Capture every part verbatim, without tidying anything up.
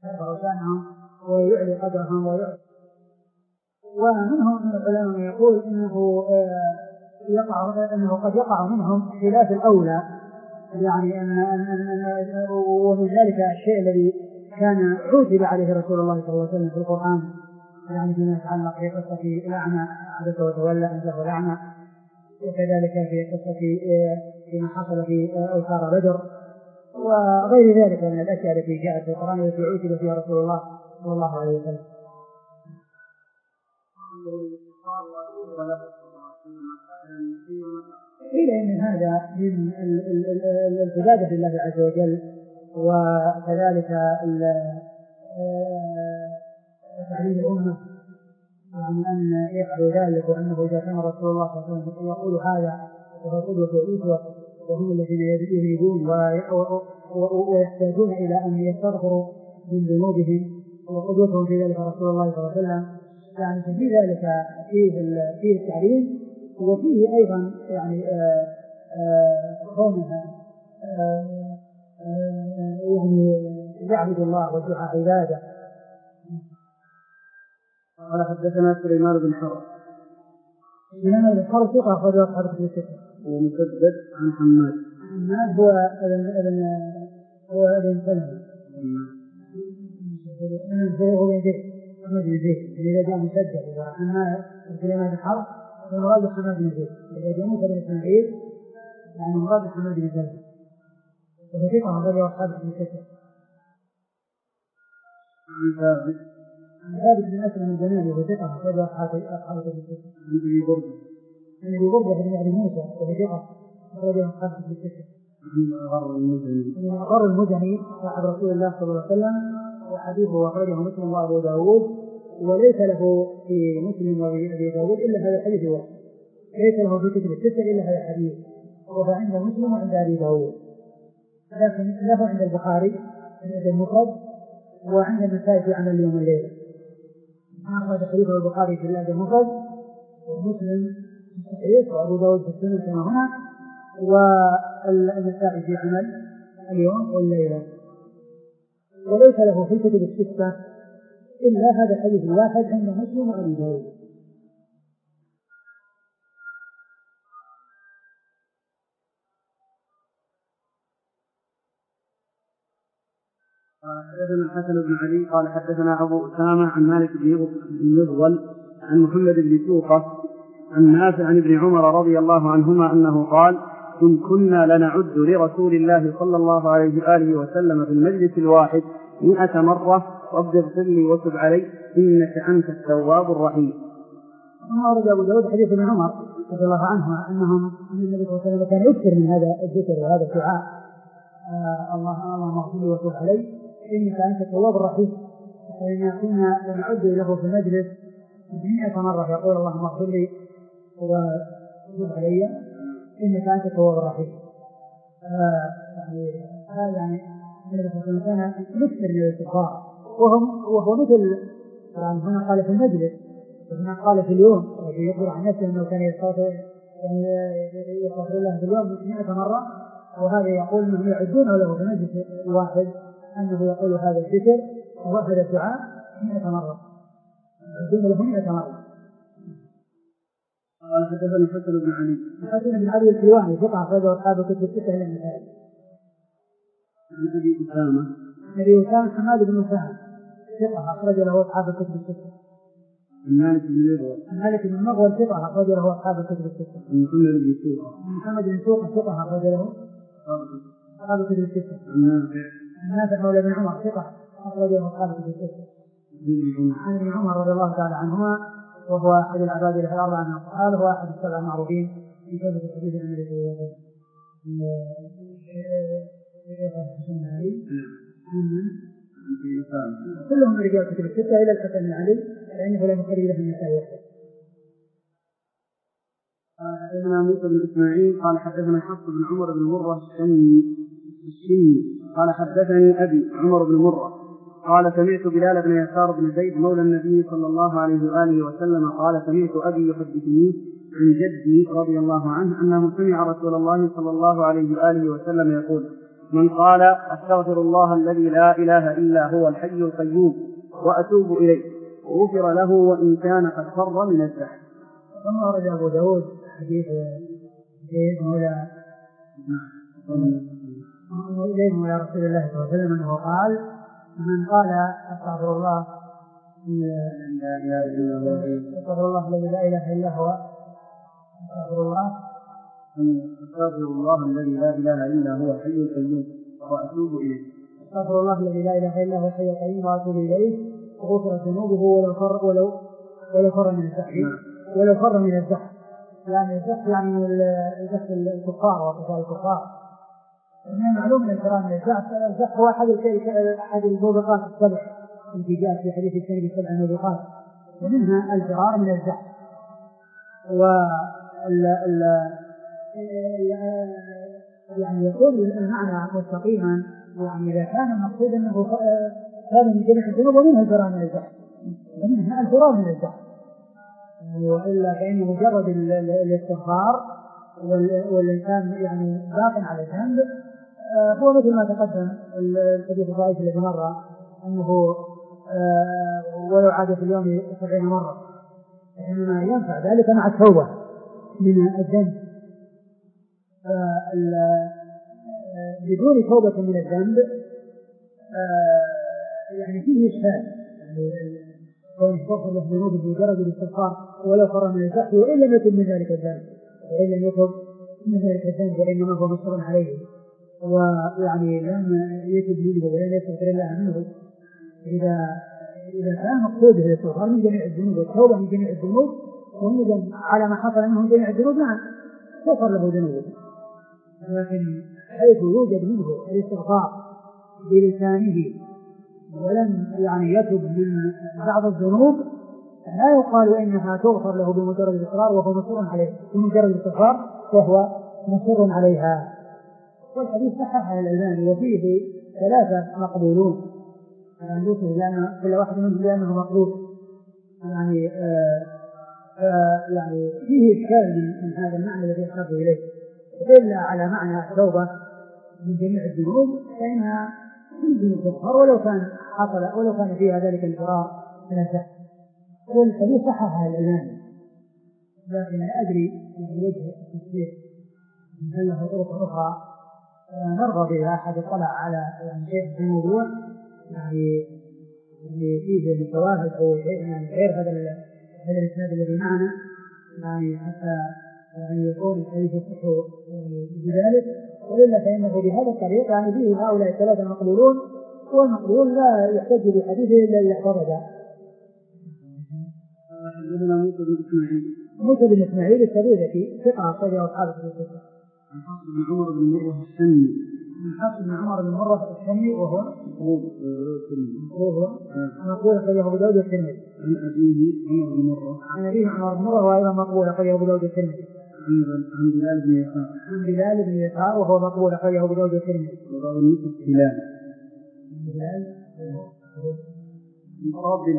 يرفع شأنهم ويعلي قدرهم ويعلي. ومنهم من العلماء يقول إنه يقع إنه قد يقع منهم خلاف الأولى، يعني أن أن ومن ذلك الشيء الذي كان عوتب عليه رسول الله صلى الله عليه وسلم في القرآن، يعني فيما يتعلق في قصة الأعمى عبس وتولى أن جاءه الأعمى، وكذلك في قصة فيما حصل في أوسار بدر وغير ذلك من الأشياء التي جاءت في القرآن التي عوتب فيها رسول الله صلى الله عليه وسلم. قيل إن هذا من العبادة لله عز وجل، وكذلك تعليم الأمة يعني أن يفعل ذلك، وأنه إذا كان رسول الله صلى الله عليه وسلم يقول هذا وهو قدوة وأسوة، وهم الذين يريدون ويحتاجون إلى أن يستغفروا من ذنوبهم، وقدوتهم في ذلك رسول الله صلى الله عليه وسلم، يعني في ذلك فيه فيه التعليم، وفيه أيضا يعني كونها يعني يعبد الله والدعاء عبادة. قال حدثنا سليمان بن حرب. سليمان بن حرب ثقة أخرجه أصحاب الكتب الستة. ومسدد عن حماد. حماد هو ابن ابن هو ابن سلمة. هو ابن زيد. حماد بن زيد. إذا جاء مسدد وحماد سليمان بن حرب فالمراد حماد بن زيد. إذا جاء موسى بن إسماعيل يعني المراد حماد بن زيد. وهو ثقة أخرجه أصحاب الكتب الستة. عن ثابت. ثابت بن أسلم الجمالي وهو ثقة أخرجه أصحاب الكتب الستة. عن أبي برده. عن أبي برده بن أبي موسى وهو ثقة أخرجه أصحاب الكتب الستة. عن غر المزني. عن غر المزني صاحب رسول الله صلى الله عليه وسلم، وحديثه أخرجه مسلم وأبو داود، وليس له في مسلم وأبي داود إلا هذا الحديث الواحد، ليس له في كتب الستة إلا هذا الحديث، وهو عند مسلم وعند أبي داود، لكن له عند البخاري عند المفرد وعند النسائي في عمل اليوم والليلة. أخرج حديثه البخاري في الأدب المفرد، ومسلم في الصحيح، وأبو داود في السنن كما هنا، والنسائي في عمل اليوم والليلة، وليس له في كتب الستة إلا هذا الحديث الواحد عند مسلم وأبي داود. قال حدثنا الحسن بن علي قال حدثنا أبو أسامة عن مالك بن مغول عن محمد بن سوقة عن نافع عن ابن عمر رضي الله عنهما أنه قال: إن كنا لنعد لرسول الله صلى الله عليه وآله وسلم في المجلس الواحد مئة مرة رب اغفر لي وتب علي إنك أنت التواب الرحيم. ورد أبو داود حديث ابن عمر رضي الله عنه أنهم أن النبي صلى الله عليه وسلم كان يكثر من هذا الذكر وهذا الدعاء: الله اللهم اغفر لي وتب علي إنك أنت التواب الرحيم. فإن كنا لنعد له في المجلس مئة مرة يقول: اللهم اغفر لي وتب علي إنك أنت التواب الرحيم. هذا يعني النبي صلى الله عليه وسلم كان يكثر من الاستغفار، وهم وهو مثل يعني هنا قال في المجلس وهنا قال في اليوم، يخبر عن نفسه أنه كان يستغفر يعني يستغفر الله في اليوم مئة مرة، وهذا يقول أنهم يعدونه له في المجلس الواحد أنه يقول هذا الذكر وهذا الدعاء مئة مرة، يعدون له مئة مرة. قال حدثنا الحسن بن علي. الحسن بن علي الحلواني ثقة أخرجه أصحاب الكتب الستة إلى النسائي. عن أبي أسامة. أبي أسامة حماد بن أسامة ثقة أخرج له أصحاب الكتب الستة. عن مالك بن مغول. عن مالك بن مغول ثقة أخرج له أصحاب الكتب الستة. عن محمد بن سوقة. عن محمد بن سوقة ثقة أخرج له أصحاب الكتب الستة. عن نافع. عن نافع مولى بن عمر ثقة أخرج له أصحاب الكتب الستة. عن ابن عمر رضي الله تعالى عنهما وهو أحد العباد الأربعة من الصحابة وأحد السبع المعروفين في كتب الحديث عن النبي صلى الله عليه وسلم. كلهم رجال كتب الستة إلى الحسن بن علي لأنه لم يخرج له النسائي وحده. حدثنا موسى بن إسماعيل قال حدثنا حفص بن عمر بن مرة الشمي قال حدثني أبي عمر بن مرة قال سمعت بلال بن يسار بن زيد مولى النبي صلى الله عليه وآله وسلم قال سمعت أبي يحدثني عن جدي رضي الله عنه أنه سمع رسول الله صلى الله عليه وآله وسلم يقول: من قال أستغفر الله الذي لا إله إلا هو الحي القيوم وأتوب إليه غفر له وإن كان قد فر من الزحف. ثم ورد أبو داود حديث زيد مولى زيد مولى رسول الله صلى الله عليه وسلم أنه قال من قال أستغفر الله أستغفر الله الذي لا إله إلا هو أستغفر الله أستغفر الله الذي لا إله إلا هو الحي القيوم وأتوب إليه أستغفر الله الذي لا إله إلا هو الحي القيوم وأتوب إليه غفرت ذنوبه ولو فر ولو ولو فر من الزحف ولو فر من الزحف يعني الزحف يعني الزحف الكفار وقتال الكفار. من معلوم من الكلام من الزحف الزحف هو أحد أحد الموبقات السبع التي جاءت في حديث السنة السبع الموبقات ومنها الفرار من الزحف. وال يعني يكون المعنى مستقيما يعني إذا كان المقصود أنه هذا من جميع الذنوب ومنها الفرار من الزحف ومنها الفرار من الزحف وإلا فإن مجرد الاستغفار والإنسان يعني باق على الذنب هو مثل ما تقدم الحديث الضعيف الذي مر أنه ولو عاد في اليوم سبعين مرة إنما ينفع ذلك مع التوبة من الذنب. بدون توبة من الذنب يعني فيه إشكال يعني كون يغفر له ذنوب بمجرد الاستغفار ولو فر من الزحف وإن لم يتب من ذلك الذنب وإن لم يتب من ذلك الذنب وإنما هو مصر عليه ويعني لم يتب منه ولم يستغفر الله منه. إذا إذا كان مقصوده الاستغفار من جميع الذنوب والتوبة من جميع الذنوب وندم على ما حصل منه من جميع الذنوب نعم تغفر له ذنوبه. لكن حيث يوجد منه الاستغفار بلسانه ولم يعني يتب من بعض الذنوب لا يقال إنها تغفر له بمجرد الإصرار وهو مصر عليه بمجرد الاستغفار وهو مصر عليها. والحديث صححه الألباني وفيه ثلاثة مقبولون يعني لأن كل واحد منهم لأنه مقبول يعني آه آه يعني فيه إشكال من هذا المعنى الذي يحتاج إليه إلا على معنى التوبة من جميع الذنوب فإنها تنزل الكفار ولو كان حصل ولو كان فيها ذلك الفرار من الزحف. والحديث صححه الألباني لكن لا أدري من وجه التفسير هل له طرق أخرى نرضى بها أحد اطلع على يعني شيء في الموضوع يعني فيه الشواهد أو شيء يعني غير هذا هذا الإسناد الذي معنا يعني حتى يعني يكون الحديث يصح بذلك وإلا فإنه بهذا الطريق يعني فيه هؤلاء الثلاثة مقبولون والمقبول لا يحتج بحديثه إلا إذا اعترض. حدثنا موسى بن إسماعيل موسى بن إسماعيل السبيعي ثقة أخرجه أصحاب الكتب. عن حفص بن عمر بن مرة الشني من حفص بن عمر بن مرة الشني وهو وهو مقبول أخرجه أبو داود الترمذي. عن أبيه عمر بن مرة عن أبيه عمر بن مرة وأيضا مقبول أخرجه أبو داود الترمذي. عن بلال بن يسار عن بلال بن يسار وهو مقبول أخرجه أبو داود الترمذي. وقال النصف بلال بلال مقرب بلال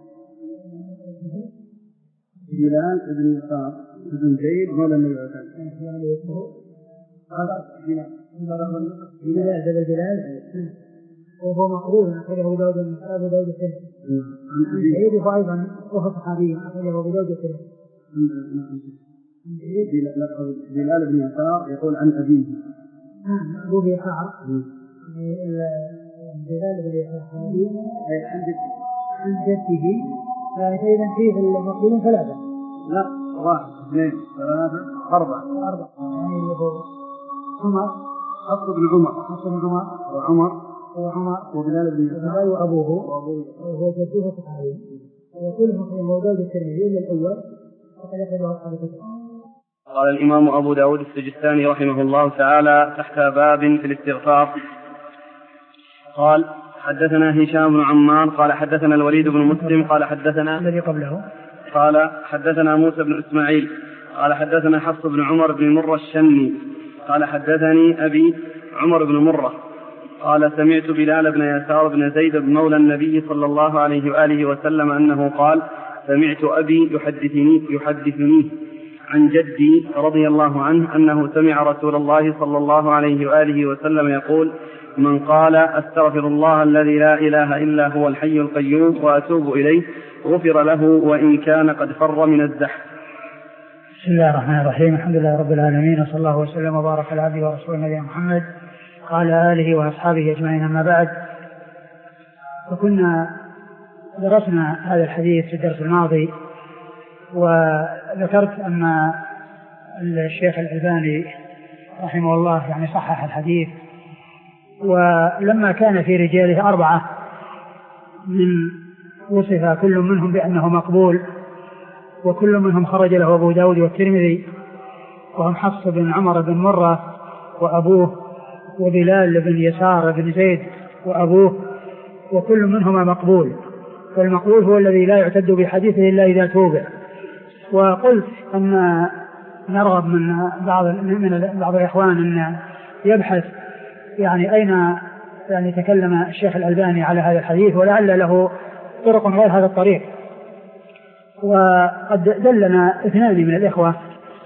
بلال بن يسار بن زيد مولى النبي صلى الله عليه وسلم. هذا بلال بلال بدل بلال وهو مقبول أخرجه أبو داود أبو داود الترمذي. عن زيد وأيضا وهو صحابي أخرجه أبو داود الترمذي. بلال بن يسار يقول عن أبيه أبوه يسار بلال بن يسار عن جده فإذا فيه المقبولين ثلاثة لا واحد اثنين ثلاثة أربعة أربعة يعني هو عمر حفص بن عمر حفص بن عمر وعمر وعمر وبلال بن يسار وأبوه وهو جده صحابي وكلهم في موضوع الترمذي إلا الأول وقد يقول أصحاب الكتب. قال الإمام أبو داود السجستاني رحمه الله تعالى تحت باب في الاستغفار قال حدثنا هشام بن عمار قال حدثنا الوليد بن مسلم قال حدثنا الذي قبله قال حدثنا موسى بن إسماعيل قال حدثنا حفص بن عمر بن مرة الشني قال حدثني أبي عمر بن مرة قال سمعت بلال بن يسار بن زيد بن مولى النبي صلى الله عليه وآله وسلم أنه قال سمعت أبي يحدثني يحدثني عن جدي رضي الله عنه أنه سمع رسول الله صلى الله عليه وآله وسلم يقول: من قال أستغفر الله الذي لا إله إلا هو الحي القيوم وأتوب إليه غفر له وإن كان قد فر من الزحف. بسم الله الرحمن الرحيم. الحمد لله رب العالمين، وصلى الله وسلم وبارك على عبده ورسوله نبينا محمد وعلى آله وأصحابه أجمعين، أما بعد. وكنا درسنا هذا الحديث في الدرس الماضي، وذكرت أن الشيخ الألباني رحمه الله يعني صحح الحديث، ولما كان في رجاله أربعة من وصف كل منهم بأنه مقبول، وكل منهم خرج له أبو داود والترمذي، وهم حفص بن عمر بن مرة وأبوه، وبلال بن يسار بن زيد وأبوه، وكل منهما مقبول، والمقبول هو الذي لا يعتد بحديثه إلا إذا توبع. وقلت أن نرغب من بعض من بعض الإخوان أن يبحث يعني أين يعني تكلم الشيخ الألباني على هذا الحديث، ولعل له طرق غير هذا الطريق. وقد دلنا اثنان من الإخوة،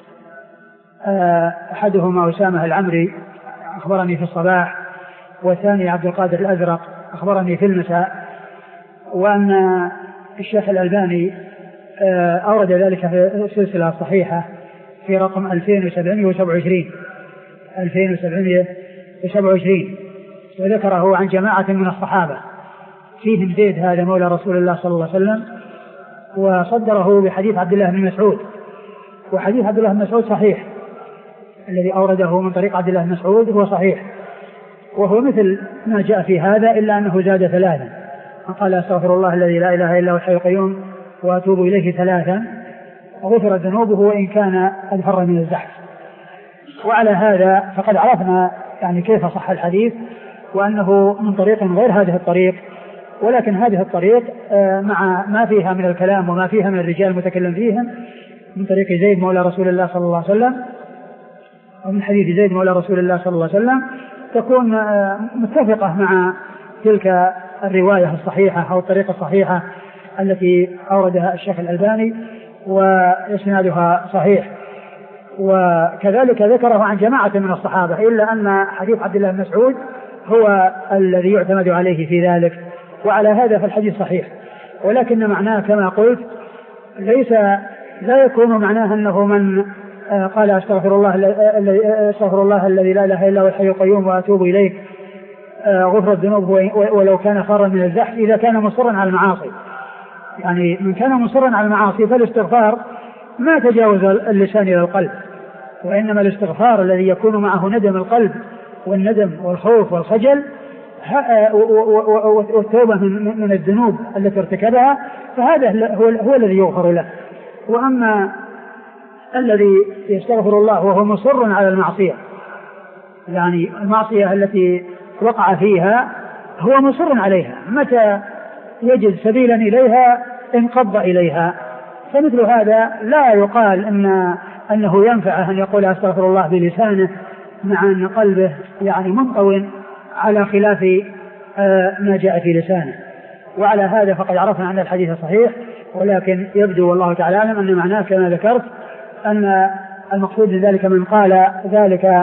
أحدهما أسامة العمري أخبرني في الصباح، والثاني عبد القادر الأزرق أخبرني في المساء، وأن الشيخ الألباني أورد ذلك في السلسلة الصحيحة في رقم ألفين وسبعمائة وسبعة وعشرين ألفين وسبعمائة وسبعة وعشرين، وذكره عن جماعة من الصحابة فيهم زيد هذا مولى رسول الله صلى الله عليه وسلم، وصدره بحديث عبد الله بن مسعود. وحديث عبد الله بن مسعود صحيح، الذي أورده من طريق عبد الله بن مسعود هو صحيح، وهو مثل ما جاء في هذا، إلا أنه زاد ثلاثا، قال أستغفر الله الذي لا إله إلا هو الحي القيوم وأتوب إليه ثلاثا غفرت ذنوبه وإن كان قد فر من الزحف. وعلى هذا فقد عرفنا يعني كيف صح الحديث، وأنه من طريق غير هذه الطريق، ولكن هذه الطريق مع ما فيها من الكلام وما فيها من الرجال المتكلم فيهم من طريق زيد مولى رسول الله صلى الله عليه وسلم، ومن حديث زيد مولى رسول الله صلى الله عليه وسلم، تكون متفقة مع تلك الرواية الصحيحة أو الطريقة الصحيحة التي أوردها الشيخ الألباني، وإسنادها صحيح. وكذلك ذكره عن جماعة من الصحابة، إلا أن حديث عبد الله بن مسعود هو الذي يعتمد عليه في ذلك، وعلى هذا فالحديث صحيح. ولكن معناه كما قلت ليس لا يكون معناه أنه من قال أستغفر الله الذي أستغفر الله الذي لا إله إلا هو الحي القيوم وأتوب إليه غفر الذنوب ولو كان خارا من الزحف إذا كان مصرا على المعاصي. يعني من كان مصرا على المعاصي فالاستغفار ما تجاوز اللسان إلى القلب، وإنما الاستغفار الذي يكون معه ندم القلب والندم والخوف والخجل والتوبة من الذنوب التي ارتكبها، فهذا هو, هو الذي يغفر له. وأما الذي يستغفر الله وهو مصر على المعصية، يعني المعصية التي وقع فيها هو مصر عليها، متى يجد سبيلا إليها انقض إليها، فمثل هذا لا يقال أن أنه ينفعه أن يقول أستغفر الله بلسانه مع أن قلبه يعني منطوٍ على خلاف ما جاء في لسانه. وعلى هذا فقد عرفنا أن الحديث صحيح، ولكن يبدو والله تعالى أعلم أن معناه كما ذكرت أن المقصود ذلك من قال ذلك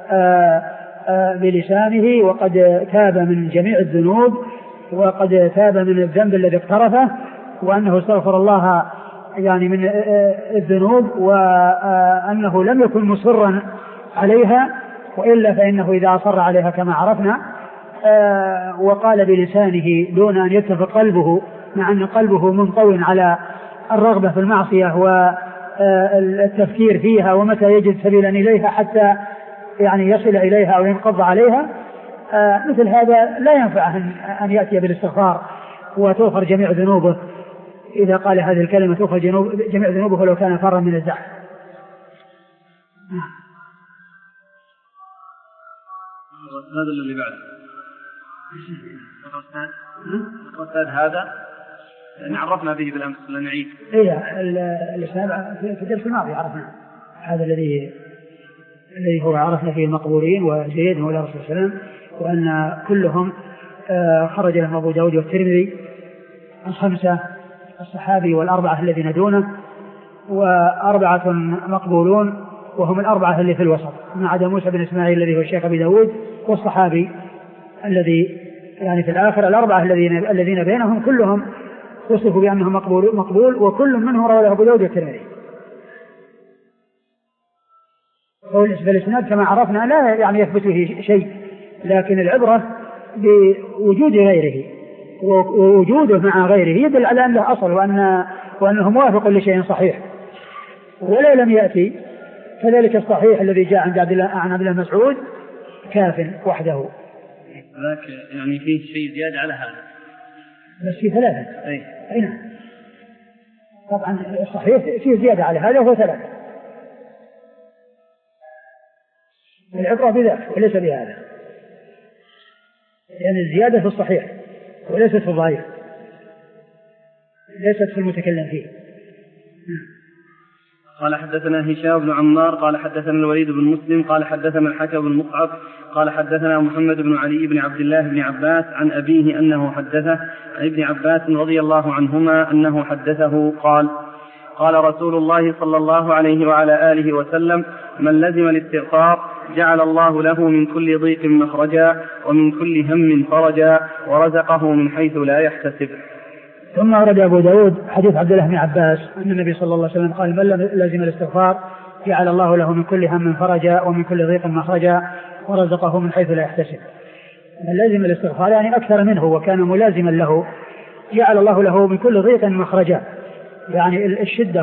بلسانه وقد تاب من جميع الذنوب وقد تاب من الذنب الذي اقترفه، وأنه استغفر الله يعني من الذنوب، وأنه لم يكن مصرا عليها، وإلا فإنه إذا أصر عليها كما عرفنا وقال بلسانه دون أن يتفق قلبه، مع أن قلبه منطوٍ على الرغبة في المعصية والتفكير فيها ومتى يجد سبيلا إليها حتى يعني يصل إليها أو ينقض عليها، مثل هذا لا ينفع أن يأتي بالاستغفار وتغفر جميع ذنوبه. إذا قال هذه الكلمة تغفر جميع ذنوبه لو كان فرا من الزحف. هذا الذي بعده الأستاذ هذا عرفنا به بالأمس لنعيد. إيه الإسلام في الدرس الماضي عرفنا هذا الذي الذي هو عرفنا فيه المقبولين وزيد مولى رسول الله صلى الله عليه وسلم، وأن كلهم خرج لهم أبو داود والترمذي الخمسة الصحابي والأربعة الذين دونه، وأربعة مقبولون وهم الأربعة اللي في الوسط ما عدا موسى بن إسماعيل الذي هو الشيخ أبي داود والصحابي الذي يعني في الآخر. الأربعة الذين الذين بينهم كلهم وصفوا بأنهم مقبول, مقبول وكل منهم رواه أبو داود والترمذي. فالإسناد كما عرفنا لا يعني يثبت فيه شيء، لكن العبرة بوجود غيره، ووجوده مع غيره يدل على أن له أصل وأن وأنه موافق لشيء صحيح. ولو لم يأتي كذلك الصحيح الذي جاء عن عبد الله عن عبد الله مسعود كاف وحده. ذاك يعني فيه شيء زيادة على هذا، بس في ثلاثة. أي أي نعم طبعا الصحيح فيه زيادة على هذا وهو ثلاثة. العبرة بذاك وليس بهذا، لأن يعني الزيادة في الصحيح وليست في الضعيف، ليست في المتكلم فيه. قال حدثنا هشام بن عمار قال حدثنا الوليد بن مسلم قال حدثنا الحكم بن مصعب قال حدثنا محمد بن علي بن عبد الله بن عباس عن أبيه أنه حدثه عن ابن عباس رضي الله عنهما أنه حدثه قال قال رسول الله صلى الله عليه وعلى آله وسلم: من لزم الاستغفار جعل الله له من كل ضيق مخرجا ومن كل هم فرجا ورزقه من حيث لا يحتسب. ثم ورد أبو داود حديث عبد الله بن عباس أن النبي صلى الله عليه وسلم قال: من لزم الاستغفار جعل الله له من كل هم فرجا ومن كل ضيق مخرجا ورزقه من حيث لا يحتسب. من لزم الاستغفار يعني أكثر منه وكان ملازما له جعل الله له من كل ضيق مخرجا، يعني الشدة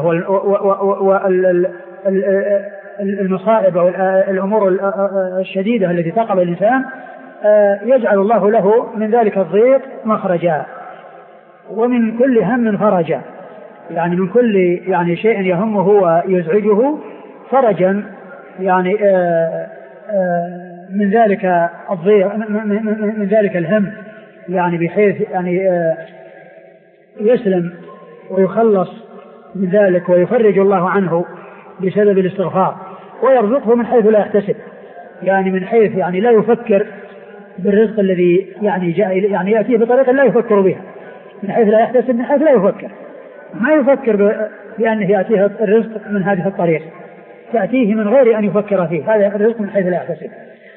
والمصائب والأمور الشديدة التي تقع بالإنسان يجعل الله له من ذلك الضيق مخرجا ومن كل هم فرجا، يعني من كل يعني شيء يهمه ويزعجه فرجا، يعني آآ آآ من ذلك الضيق من ذلك الهم، يعني بحيث يعني يسلم ويخلص من ذلك ويفرج الله عنه بسبب الاستغفار، ويرزقه من حيث لا يحتسب، يعني من حيث يعني لا يفكر بالرزق الذي يعني جاء يعني يأتيه بطريقة لا يفكر بها، من حيث لا يحتسب من حيث لا يفكر، ما يفكر بأنه يأتيه الرزق من هذه الطريقة، تأتيه من غير أن يفكر فيه، هذا الرزق من حيث لا يحتسب.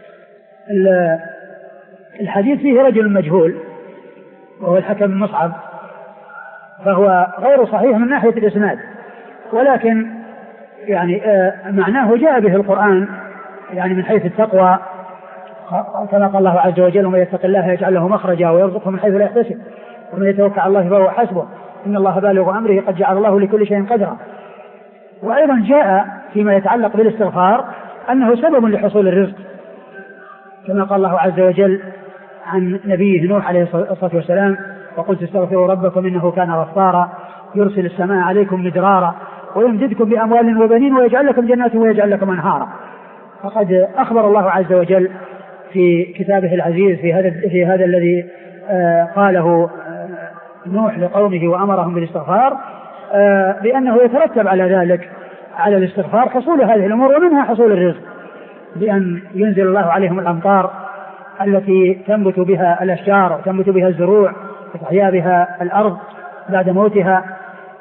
الحديث فيه رجل مجهول وهو الحكم بن مصعب، فهو غير صحيح من ناحية الإسناد، ولكن يعني معناه جاء به القرآن يعني من حيث التقوى، كما قال الله عز وجل: ومن يتق الله يجعل له مخرجا ويرزقه من حيث لا يحتسب ومن يتوكل على الله فهو حسبه إن الله بالغ أمره قد جعل الله لكل شيء قدرا. وأيضا جاء فيما يتعلق بالاستغفار أنه سبب لحصول الرزق، كما قال الله عز وجل عن نبيه نوح عليه الصلاة والسلام: وقلت استغفروا ربكم إنه كان غفارا يرسل السماء عليكم مدرارا ويمددكم بأموال وبنين ويجعل لكم جنات ويجعل لكم أنهارا. فقد أخبر الله عز وجل في كتابه العزيز في هذا في هذا الذي آه قاله آه نوح لقومه وأمرهم بالاستغفار آه بأنه يترتب على ذلك على الاستغفار حصول هذه الأمور، ومنها حصول الرزق بأن ينزل الله عليهم الأمطار التي تنبت بها الأشجار وتنبت بها الزروع وتحيا بها الأرض بعد موتها،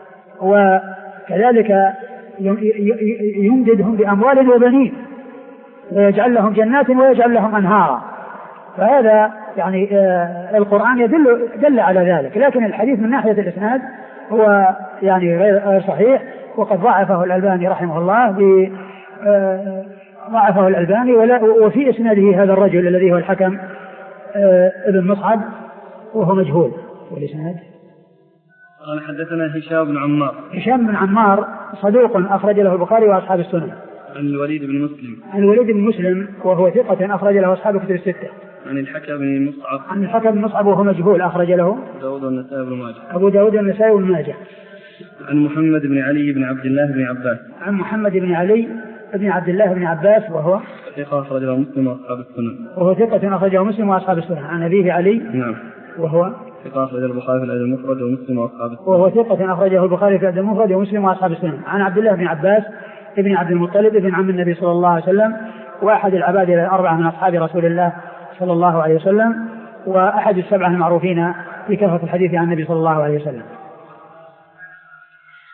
وكذلك يمددهم بأموال وبنين ويجعل لهم جنات ويجعل لهم أنهارا. فهذا يعني آه القرآن يدل دل على ذلك، لكن الحديث من ناحية الإسناد هو يعني غير صحيح، وقد ضعفه الألباني رحمه الله ب آه ضعفه الألباني، وفي إسناده هذا الرجل الذي هو الحكم آه ابن مصعب وهو مجهول. والإسناد قال حدثنا هشام بن عمار. هشام بن عمار صدوق أخرج له البخاري وأصحاب السنن. عن الوليد بن مسلم. عن الوليد بن مسلم وهو ثقة أخرج له أصحاب الكتب الستة. عن الحكم بن مصعب. عن الحكم بن مصعب وهو مجهول أخرج له داود والنسائي بن ماجه. أبو داود والنسائي بن ماجه. عن محمد بن علي بن عبد الله بن عباس. عن محمد بن علي بن عبد الله بن عباس وهو ثقة أخرجه مسلم وأصحاب السنن. وهو ثقة أخرجه مسلم وأصحاب السنن. عن أبيه علي. نعم. وهو ثقة أخرجه البخاري في الأدب المفرد ومسلم وأصحاب السنن. وهو ثقة أخرجه البخاري في الأدب المفرد ومسلم وأصحاب السنن. عن عبد الله بن عباس ابن عبد المطلب ابن عم النبي صلى الله عليه وسلم، وأحد العباد الأربعة من أصحاب رسول الله صلى الله عليه وسلم، وأحد السبعة المعروفين بكثرة الحديث عن النبي صلى الله عليه وسلم.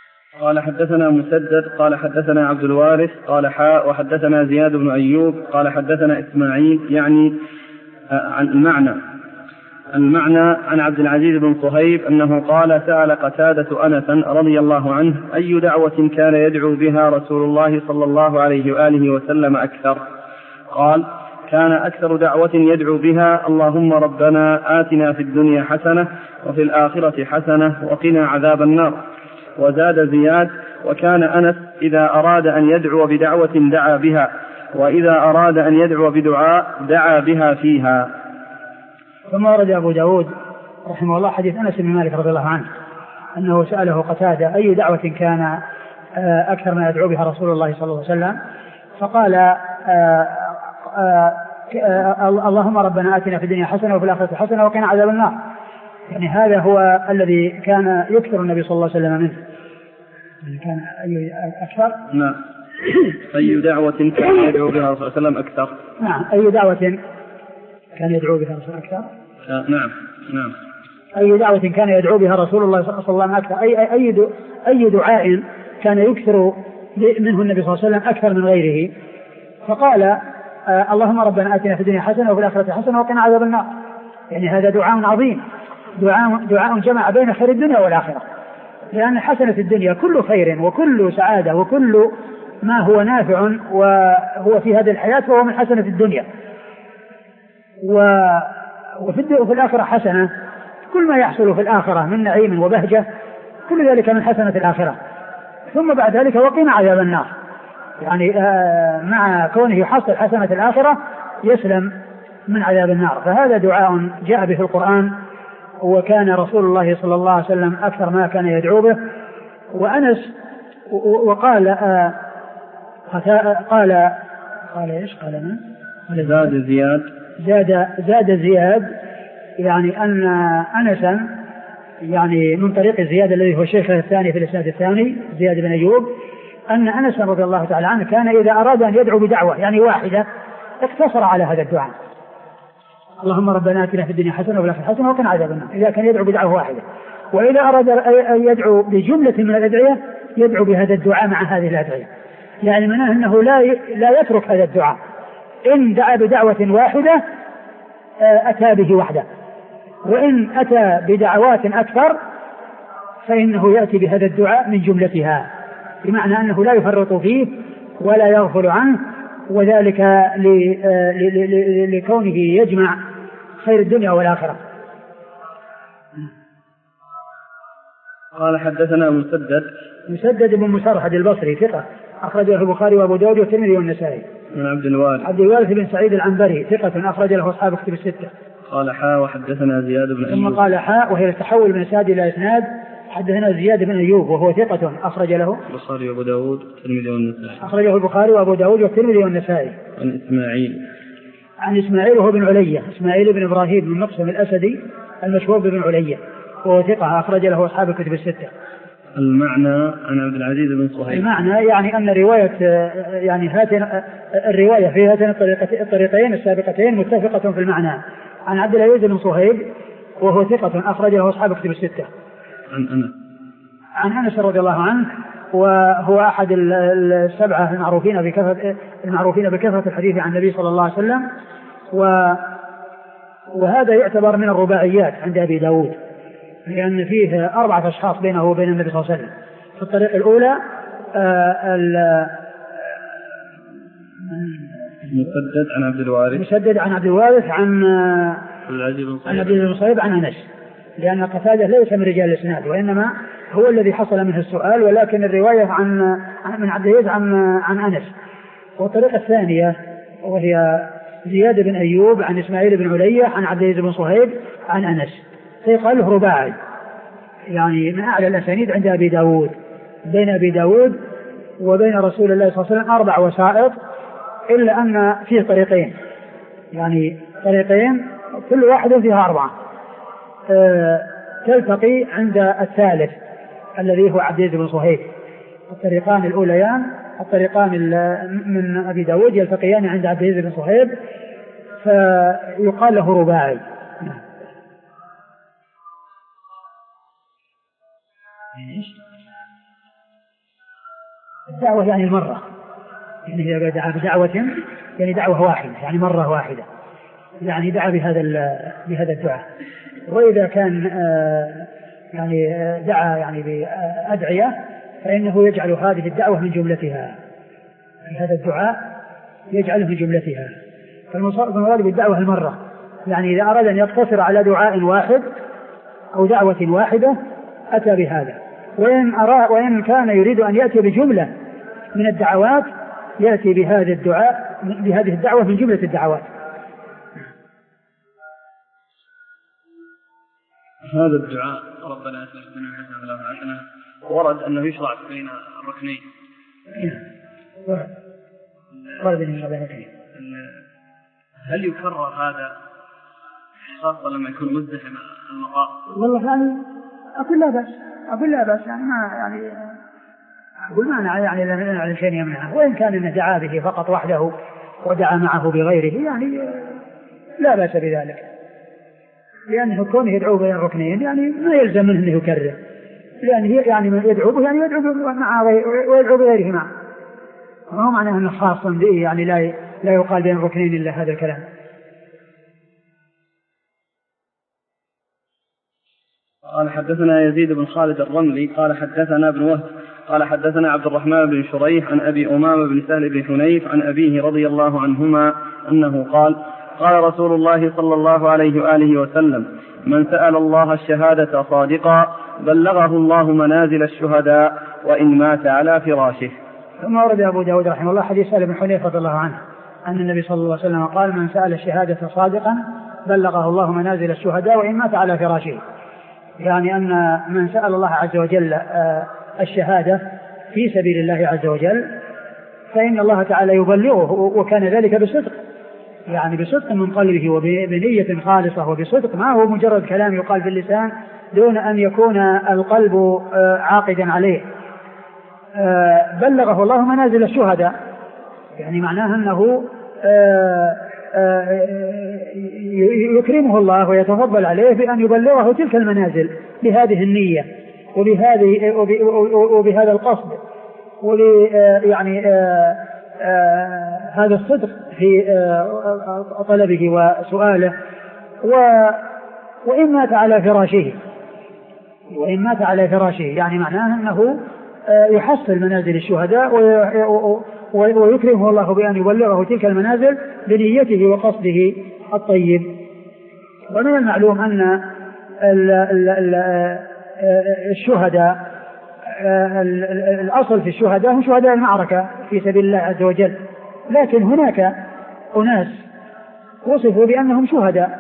قال حدثنا مسدد قال حدثنا عبد الوارث قال حاء وحدثنا زياد بن أيوب قال حدثنا إسماعيل يعني عن المعنى المعنى عن عبد العزيز بن صهيب أنه قال سأل قتادة أنسا رضي الله عنه أي دعوة كان يدعو بها رسول الله صلى الله عليه وآله وسلم أكثر؟ قال كان أكثر دعوة يدعو بها اللهم ربنا آتنا في الدنيا حسنة وفي الآخرة حسنة وقنا عذاب النار. وزاد زياد وكان أنس إذا أراد أن يدعو بدعوة دعا بها وإذا أراد أن يدعو بدعاء دعا بها فيها. ثم ورد أبو داود رحمه الله حديث أنس بن مالك رضي الله عنه أنه سأله قتادة أي دعوة كان أكثر ما يدعو بها رسول الله صلى الله عليه وسلم فقال آآ آآ اللهم ربنا آتنا في الدنيا حسنة وفي الآخرة حسنة وقنا عذاب النار. يعني هذا هو الذي كان يكثر النبي صلى الله عليه وسلم منه. كان أي أكثر؟ نعم. أي دعوة كان يدعو بها رسول الله صلى الله عليه وسلم أكثر؟ نعم. أي دعوة كان يدعو بها رسول أكثر؟ آه نعم نعم. أي دعوة كان يدعو بها رسول الله صلى الله عليه وسلم أكثر؟ أي أي أي دعاء كان يكثر منه النبي صلى الله عليه وسلم أكثر من غيره؟ فقال آه اللهم ربنا آتنا في الدنيا حسنة وفي الآخرة حسنة وقنا عذاب النار. يعني هذا دعاء عظيم، دعاء دعاء جمع بين خير الدنيا والآخرة، لأن حسنة الدنيا كل خير وكل سعادة وكل ما هو نافع وهو في هذه الحياة فهو من حسنة الدنيا، وفي الآخرة حسنة، كل ما يحصل في الآخرة من نعيم وبهجة كل ذلك من حسنة الآخرة. ثم بعد ذلك وقنا عذاب النار، يعني مع كونه يحصل حسنة الآخرة يسلم من عذاب النار. فهذا دعاء جاء به القرآن، وكان رسول الله صلى الله عليه وسلم أكثر ما كان يدعو به. وأنس وقال آه قال قال إيش قال من؟ زاد زياد زاد زاد زياد يعني أن أنسا يعني من طريق زياد الذي هو الشيخ الثاني في الإسناد الثاني زياد بن أيوب أن أنس رضي الله تعالى عنه كان إذا أراد أن يدعو بدعوة يعني واحدة اقتصر على هذا الدعاء اللهم ربنا آتنا في الدنيا حسنة وفي الآخرة حسنة وقنا عذاب النار، إذا كان يدعو بدعوة واحدة. وإذا أراد أن يدعو بجملة من الأدعية يدعو بهذا الدعاء مع هذه الأدعية، يعني معناه أنه لا لا يترك هذا الدعاء، إن دعا بدعوة واحدة أتى به وحده، وإن أتى بدعوات أكثر فإنه يأتي بهذا الدعاء من جملتها، بمعنى أنه لا يفرط فيه ولا يغفل عنه، وذلك لكونه يجمع خير الدنيا والآخرة. قال حدثنا مسدد مسدد بن مسرحد البصري ثقة أخرج له البخاري وأبو داود والترمذي والنسائي. من عبد الوارث عبد الوارث بن سعيد العنبري ثقة أخرج له أصحاب كتب الستة. قال حاء وحدثنا زياد بن أيوب. ثم قال حاء وهي التحول من إسناد إلى إسناد. حدثنا زياد بن أيوب وهو ثقة أخرج له البخاري وأبو داود والترمذي والنسائي. أخرجه البخاري وأبو داود والترمذي والنسائي. عن إسماعيل عن إسماعيل وهو بن علية إسماعيل بن إبراهيم بن مقسم الأسدي المشهور بن علية وهو ثقة أخرج له أصحاب الكتب الستة. المعنى عن عبد العزيز بن صهيب. المعنى يعني أن رواية يعني هاتين الرواية في هاتين الطريقتين السابقتين متفقة في المعنى. عن عبد العزيز بن صهيب وهو ثقة أخرج له أصحاب الكتب الستة. عن أنس عن أنس رضي الله عنه وهو أحد السبعة المعروفين بكثرة المعروفين بكثرة الحديث عن النبي صلى الله عليه وسلم، وهذا يعتبر من الرباعيات عند أبي داود، لأن فيه أربعة أشخاص بينه وبين النبي صلى الله عليه وسلم. في الطريق الأولى مسدد عن عبد الوارث مسدد عن عبد الوارث عن عن عبد بن صهيب عن أنس، لأن قتادة ليس من رجال الإسناد وإنما هو الذي حصل منه السؤال، ولكن الرواية عن من عبد العزيز عن عن أنس. والطريقة الثانية وهي زياد بن أيوب عن إسماعيل بن علية عن عبد العزيز بن صهيب عن أنس، فيقال له رباعي، يعني من أعلى الأسانيد عند أبي داود. بين أبي داود وبين رسول الله صلى الله عليه وسلم أربع وسائط، إلا أن فيه طريقين، يعني طريقين كل واحد فيها أربعة أه تلتقي عند الثالث الذي هو عبد العزيز بن صهيب. الطريقان الأوليان الطريقان من أبي داود يلتقيان عند عبد العزيز بن صهيب فيقال له رباعي. الدعوة يعني المرة، يعني إذا دعا بدعوة يعني دعوة واحدة يعني مرة واحدة، يعني دعا بهذا بهذا الدعاء. وإذا كان يعني دعا يعني بأدعية فإنه يجعل هذه الدعوة من جملتها، هذا الدعاء يجعله من جملتها. فالمراد بالدعوة المرة، يعني إذا أراد أن يقتصر على دعاء واحد أو دعوة واحدة أتى بهذا، وإن, أرى وإن كان يريد أن يأتي بجملة من الدعوات يأتي بهذا الدعاء بهذه الدعوة من جملة الدعوات. هذا الدعاء ربنا أتنا في الدنيا حسنة وفي الآخرة حسنة ورد أنه يشرع بين الركنين. ورد أنه يشرع بين الركنين. هل يكرر هذا خاصة لما يكون مزدحم المقام؟ والله يعني أقول لا بأس أقول لا بأس يعني ما يعني أقول ما يعني لا نعلم شيء يمنعه، وإن كان إنه دعا به فقط وحده ودعا معه بغيره يعني لا بأس بذلك، لأنه كونه يدعو بين الركنين يعني ما يلزم منه أنه يكرر، لأنه يعني يدعو به يعني يدعو معه ويدعو بغيره معه، ما هو معناه أنه خاص به يعني لا لا يقال بين الركنين إلا هذا الكلام. قال حدثنا يزيد بن خالد الرملي قال حدثنا ابن وهب قال حدثنا عبد الرحمن بن شريح عن أبي أمامة بن سهل بن حنيف عن أبيه رضي الله عنهما أنه قال قال رسول الله صلى الله عليه وآله وسلم من سأل الله الشهادة صادقا بلغه الله منازل الشهداء وإن مات على فراشه. ثم ورد أبو داود رحمه الله حديث سهل بن حنيف رضي الله عنه أن النبي صلى الله عليه وسلم قال من سأل الشهادة صادقا بلغه الله منازل الشهداء وإن مات على فراشه، يعني أن من سأل الله عز وجل الشهادة في سبيل الله عز وجل فإن الله تعالى يبلغه، وكان ذلك بصدق يعني بصدق من قلبه وبنية خالصة وبصدق، ما هو مجرد كلام يقال باللسان دون أن يكون القلب عاقدا عليه. بلغه الله منازل الشهداء، يعني معناه أنه يكرمه الله ويتفضل عليه بأن يبلغه تلك المنازل بهذه النية وبهذه وبهذا القصد ول يعني هذا الصدق في طلبه وسؤاله. وإن مات على فراشه وإن مات على فراشه يعني معناه أنه يحصل منازل الشهداء ويكرمه الله بأن يبلغه تلك المنازل بنيته وقصده الطيب. ومن المعلوم أن الشهداء الأصل في الشهداء هم شهداء المعركة في سبيل الله عز وجل، لكن هناك أناس وصفوا بأنهم شهداء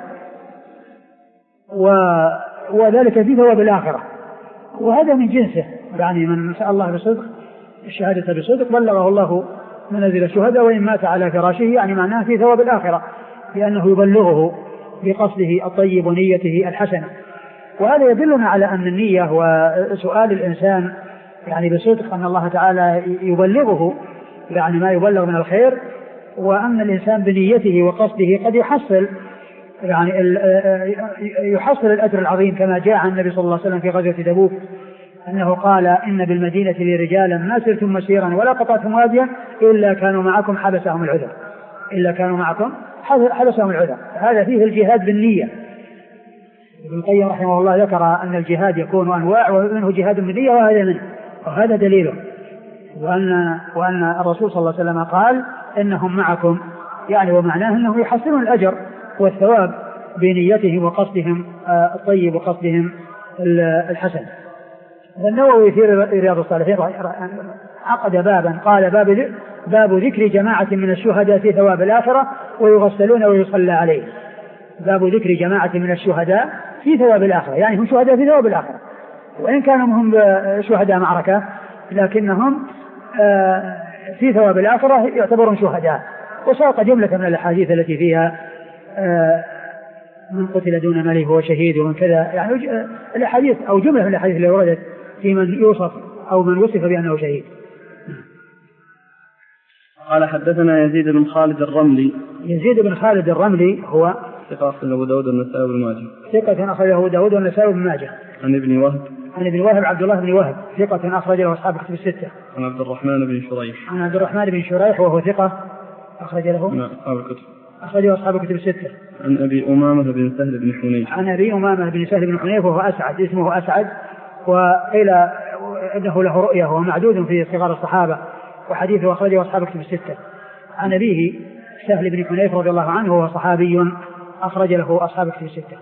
وذلك في ثواب الآخرة، وهذا من جنسه، يعني من سأل الله بصدق الشهادة بصدق بلغه الله منازل الشهداء وإن مات على فراشه، يعني معناه في ثواب الآخرة لأنه يبلغه بقصده الطيب ونيته الحسنة. وهذا يدلنا على أن النية وسؤال الإنسان يعني بصدق أن الله تعالى يبلغه يعني ما يبلغ من الخير، وأن الإنسان بنيته وقصده قد يحصل يعني يحصل الأجر العظيم، كما جاء عن النبي صلى الله عليه وسلم في غزوة تبوك أنه قال إن بالمدينة لرجالا ما سرتم مسيرا ولا قطعتم واديا إلا كانوا معكم حبسهم العذر إلا كانوا معكم حبسهم العذر. هذا فيه الجهاد بالنية. ابن القيم رحمه الله ذكر أن الجهاد يكون أنواع ومنه جهاد بالنية وهذا منه، وهذا دليله. وأن, وأن الرسول صلى الله عليه وسلم قال إنهم معكم، يعني ومعناه أنه يحصلون الأجر والثواب بنيتهم وقصدهم الطيب وقصدهم الحسن. والنووي في رياض الصالحين عقد بابا قال باب, باب ذكر جماعة من الشهداء في ثواب الآخرة ويغسلون ويصلى عليه. باب ذكر جماعة من الشهداء في ثواب الآخرة، يعني هم شهداء في ثواب الآخرة، وإن كانوا هم شهداء معركة لكنهم في ثواب الآخرة يعتبرون شهداء. وساق جملة من الأحاديث التي فيها من قتل دون ماله هو شهيد ومن كذا، يعني الأحاديث أو جملة من الأحاديث اللي وردت في من يوصف أو من وصف بأنه شهيد. قال حدثنا يزيد بن خالد الرملي. يزيد بن خالد الرملي هو ثقة أخرجه أبو داود والنسائي وابن ماجه. ثقة أخرجه أبو داود والنسائي وابن ماجه. عن ابن وهب. عن ابن وهب عبد الله بن وهب ثقة أخرج له أصحاب الكتب الستة. عن عبد الرحمن بن شريح عن عبد الرحمن بن شريح وهو ثقة أخرج له أصحاب الكتب أخرج له أصحاب الكتب الستة. عن أبي أمامة بن سهل بن حنيف عن أبي أمامة بن سهل بن حنيف وهو أسعد اسمه أسعد وقيل إنه له رؤية وهو معدود في صغار الصحابة وحديثه أخرجه أصحاب الكتب الستة. عن أبيه سهل بن حنيف رضي الله عنه وهو صحابي أخرج له أصحاب الكتب الستة.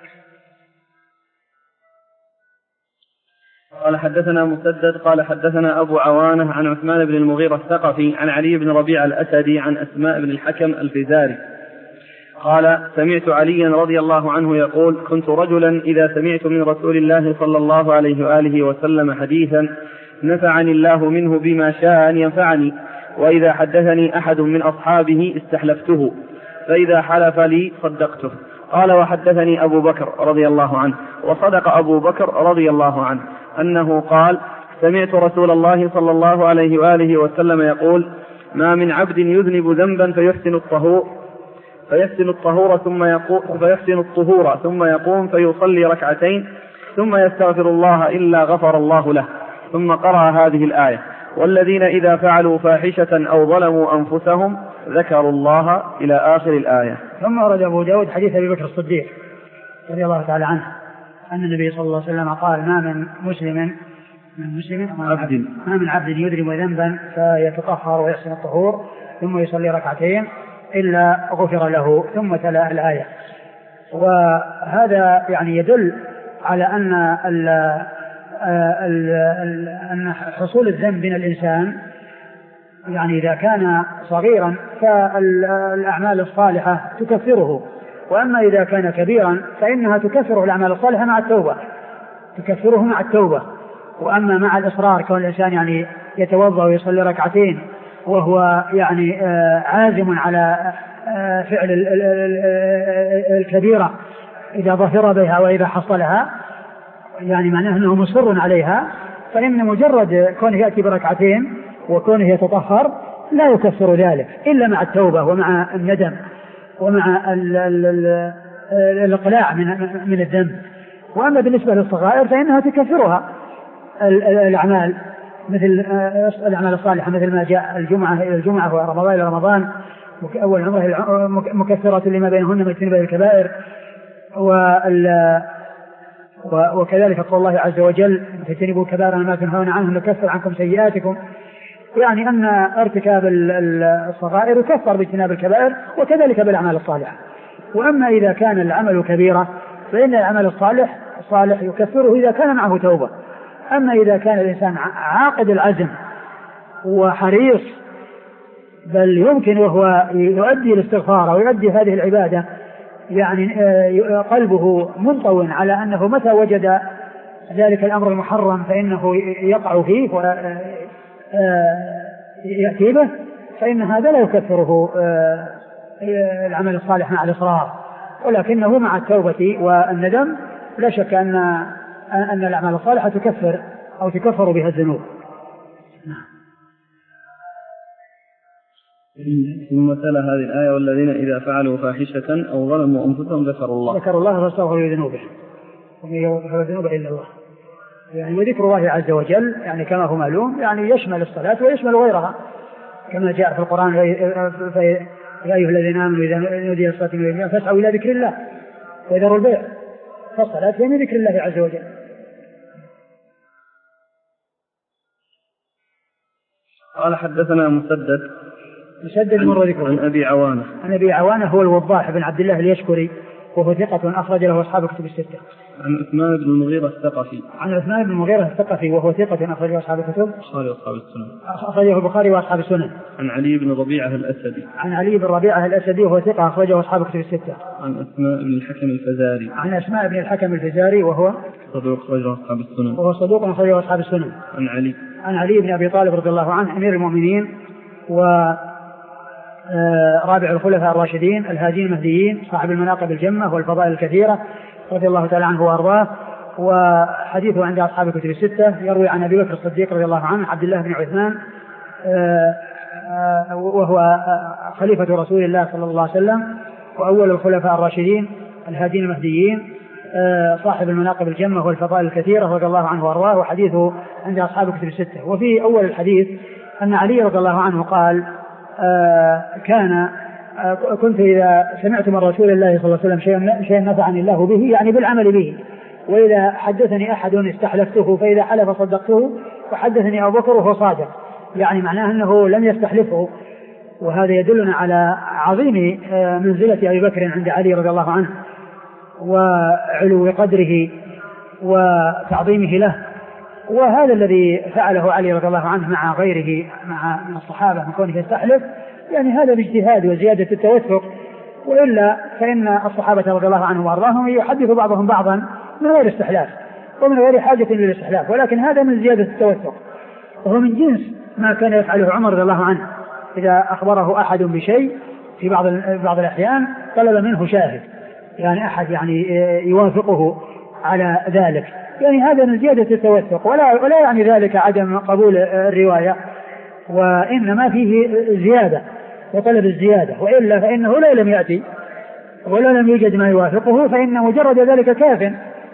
قال حدثنا مسدد قال حدثنا أبو عوانة عن عثمان بن المغيرة الثقفي عن علي بن ربيعة الأسدي عن أسماء بن الحكم الفزاري قال سمعت عليا رضي الله عنه يقول كنت رجلا إذا سمعت من رسول الله صلى الله عليه وآله وسلم حديثا نفعني الله منه بما شاء أن ينفعني، وإذا حدثني أحد من أصحابه استحلفته، فإذا حلف لي صدقته. قال وحدثني أبو بكر رضي الله عنه وصدق أبو بكر رضي الله عنه أنه قال سمعت رسول الله صلى الله عليه وآله وسلم يقول ما من عبد يذنب ذنبا فيحسن الطهور فيحسن الطهور ثم يقوم فيحسن الطهور ثم يقوم فيصلي ركعتين ثم يستغفر الله إلا غفر الله له. ثم قرأ هذه الآية والذين إذا فعلوا فاحشة أو ظلموا أنفسهم ذكروا الله إلى آخر الآية. ثم ورد أبو داود حديث أبي بكر الصديق رضي الله تعالى عنه أن النبي صلى الله عليه وسلم قال ما من مسلم من مسلم عبد ما من عبد يذنب ذنبا فيتطهر ويحسن الطهور ثم يصلي ركعتين إلا غفر له، ثم تلا الآية. وهذا يعني يدل على أن ال ال ال أن حصول الذنب من الإنسان يعني إذا كان صغيرا فالأعمال الصالحة تكفره، وأما إذا كان كبيرا فإنها تكفره الأعمال الصالحة مع التوبة تكفره مع التوبة. وأما مع الإصرار كون الإنسان يعني يتوضأ ويصلي ركعتين وهو يعني عازم على فعل الكبيرة إذا ظفر بها وإذا حصلها يعني معناه أنه مصر عليها، فإن مجرد كونه يأتي بركعتين وكونه يتطهر لا يكفر ذلك إلا مع التوبة ومع الندم ومع الإقلاع من الذنب. وأما بالنسبة للصغائر فإنها تكفرها الأعمال مثل الأعمال الصالحة مثل ما جاء الجمعة إلى الجمعة ورمضان إلى رمضان أول عمره مكفرة لما بينهن من تنبه الكبائر. وكذلك قول الله عز وجل تجتنبوا كبائر ما تنهون عنه نكفر عنكم سيئاتكم، يعني أن ارتكاب الصغائر يكفر باجتناب الكبائر وكذلك بالأعمال الصالحة. وأما إذا كان العمل كبيرة فإن العمل الصالح الصالح يكفره إذا كان معه توبة. أما إذا كان الإنسان عاقد العزم وحريص بل يمكن وهو يؤدي الاستغفار ويؤدي هذه العبادة يعني قلبه منطوٍ على أنه متى وجد ذلك الأمر المحرم فإنه يقع فيه ويأتي به، فإن هذا لا يكفره العمل الصالح مع الإصرار، ولكنه مع التوبة والندم لا شك أن أن الأعمال الصالحة تكفر أو تكفر بها الذنوب. ثم تلا هذه الآية والذين إذا فعلوا فاحشة أو ظلموا أنفسهم ذكروا الله ذكروا الله فاستغفروا لذنوبهم ومن يغفر الذنوب إلا الله. يعني وذكر الله عز وجل يعني كما هو معلوم يعني يشمل الصلاة ويشمل غيرها كما جاء في القرآن يا أيها الذين آمنوا إذا نودي للصلاة من يوم فاسعوا إلى ذكر الله وذروا البيع، فالصلاة هي من ذكر الله عز وجل. قال حدثنا مسدد مسدد مر ذكره عن أبي عوانة عن أبي عوانة هو الوضاح بن عبد الله اليشكري وهو ثقة أخرج له أصحاب الكتب الستة. عن عثمان بن المغيرة الثقفي عن عثمان بن المغيرة الثقفي وهو ثقة أخرج له أصحاب الكتب البخاري وأصحاب السنن أخرجه البخاري وأصحاب السنن. عن علي بن ربيعة الأسدي عن علي بن ربيعة الأسدي وهو ثقة أخرجه أصحاب الكتب الستة. عن أسماء بن الحكم الفزاري عن أسماء بن الحكم الفزاري وهو صدوق أخرجه أصحاب السنن وهو صدوق أخرجه أصحاب السنن. عن علي عن علي بن أبي طالب رضي الله عنه أمير المؤمنين و رابع الخلفاء الراشدين الهادين المهديين صاحب المناقب الجمة والفضائل الكثيرة رضي الله تعالى عنه وأرضاه. وحديثه عند أصحاب الكتب الستة يروي عن أبي بكر الصديق رضي الله عنه عبد الله بن عثمان وهو خليفة رسول الله صلى الله عليه وسلم وأول الخلفاء الراشدين الهادين المهديين صاحب المناقب الجمة والفضائل الكثيرة رضي الله عنه وأرضاه، وحديثه عند أصحاب الكتب الستة. وفي أول الحديث أن علي رضي الله عنه قال كان كنت إذا سمعت من رسول الله صلى الله عليه وسلم شيئا شيئا نفعني الله به، يعني بالعمل به، وإذا حدثني أحد استحلفته، فإذا حلف صدقته، وحدثني أبو بكر وهو صادق، يعني معناه أنه لم يستحلفه. وهذا يدلنا على عظيم منزلة أبي بكر عند علي رضي الله عنه، وعلو قدره وتعظيمه له. وهذا الذي فعله علي رضي الله عنه مع غيره مع من الصحابة من كونه يستحلف، يعني هذا الاجتهاد وزيادة التوثق، وإلا فإن الصحابة رضي الله عنهم وأرضاهم يحدث بعضهم بعضا من غير استحلاف ومن غير حاجة للاستحلاف، ولكن هذا من زيادة التوثق، وهو من جنس ما كان يفعله عمر رضي الله عنه إذا أخبره أحد بشيء في بعض بعض الأحيان طلب منه شاهد، يعني أحد يعني يوافقه على ذلك، يعني هذا من زيادة التوثق، ولا ولا يعني ذلك عدم قبول الرواية، وإنما فيه زيادة وطلب الزيادة، وإلا فإنه لو لم يأتي ولا لم يوجد ما يوافقه فإن مجرد ذلك كاف.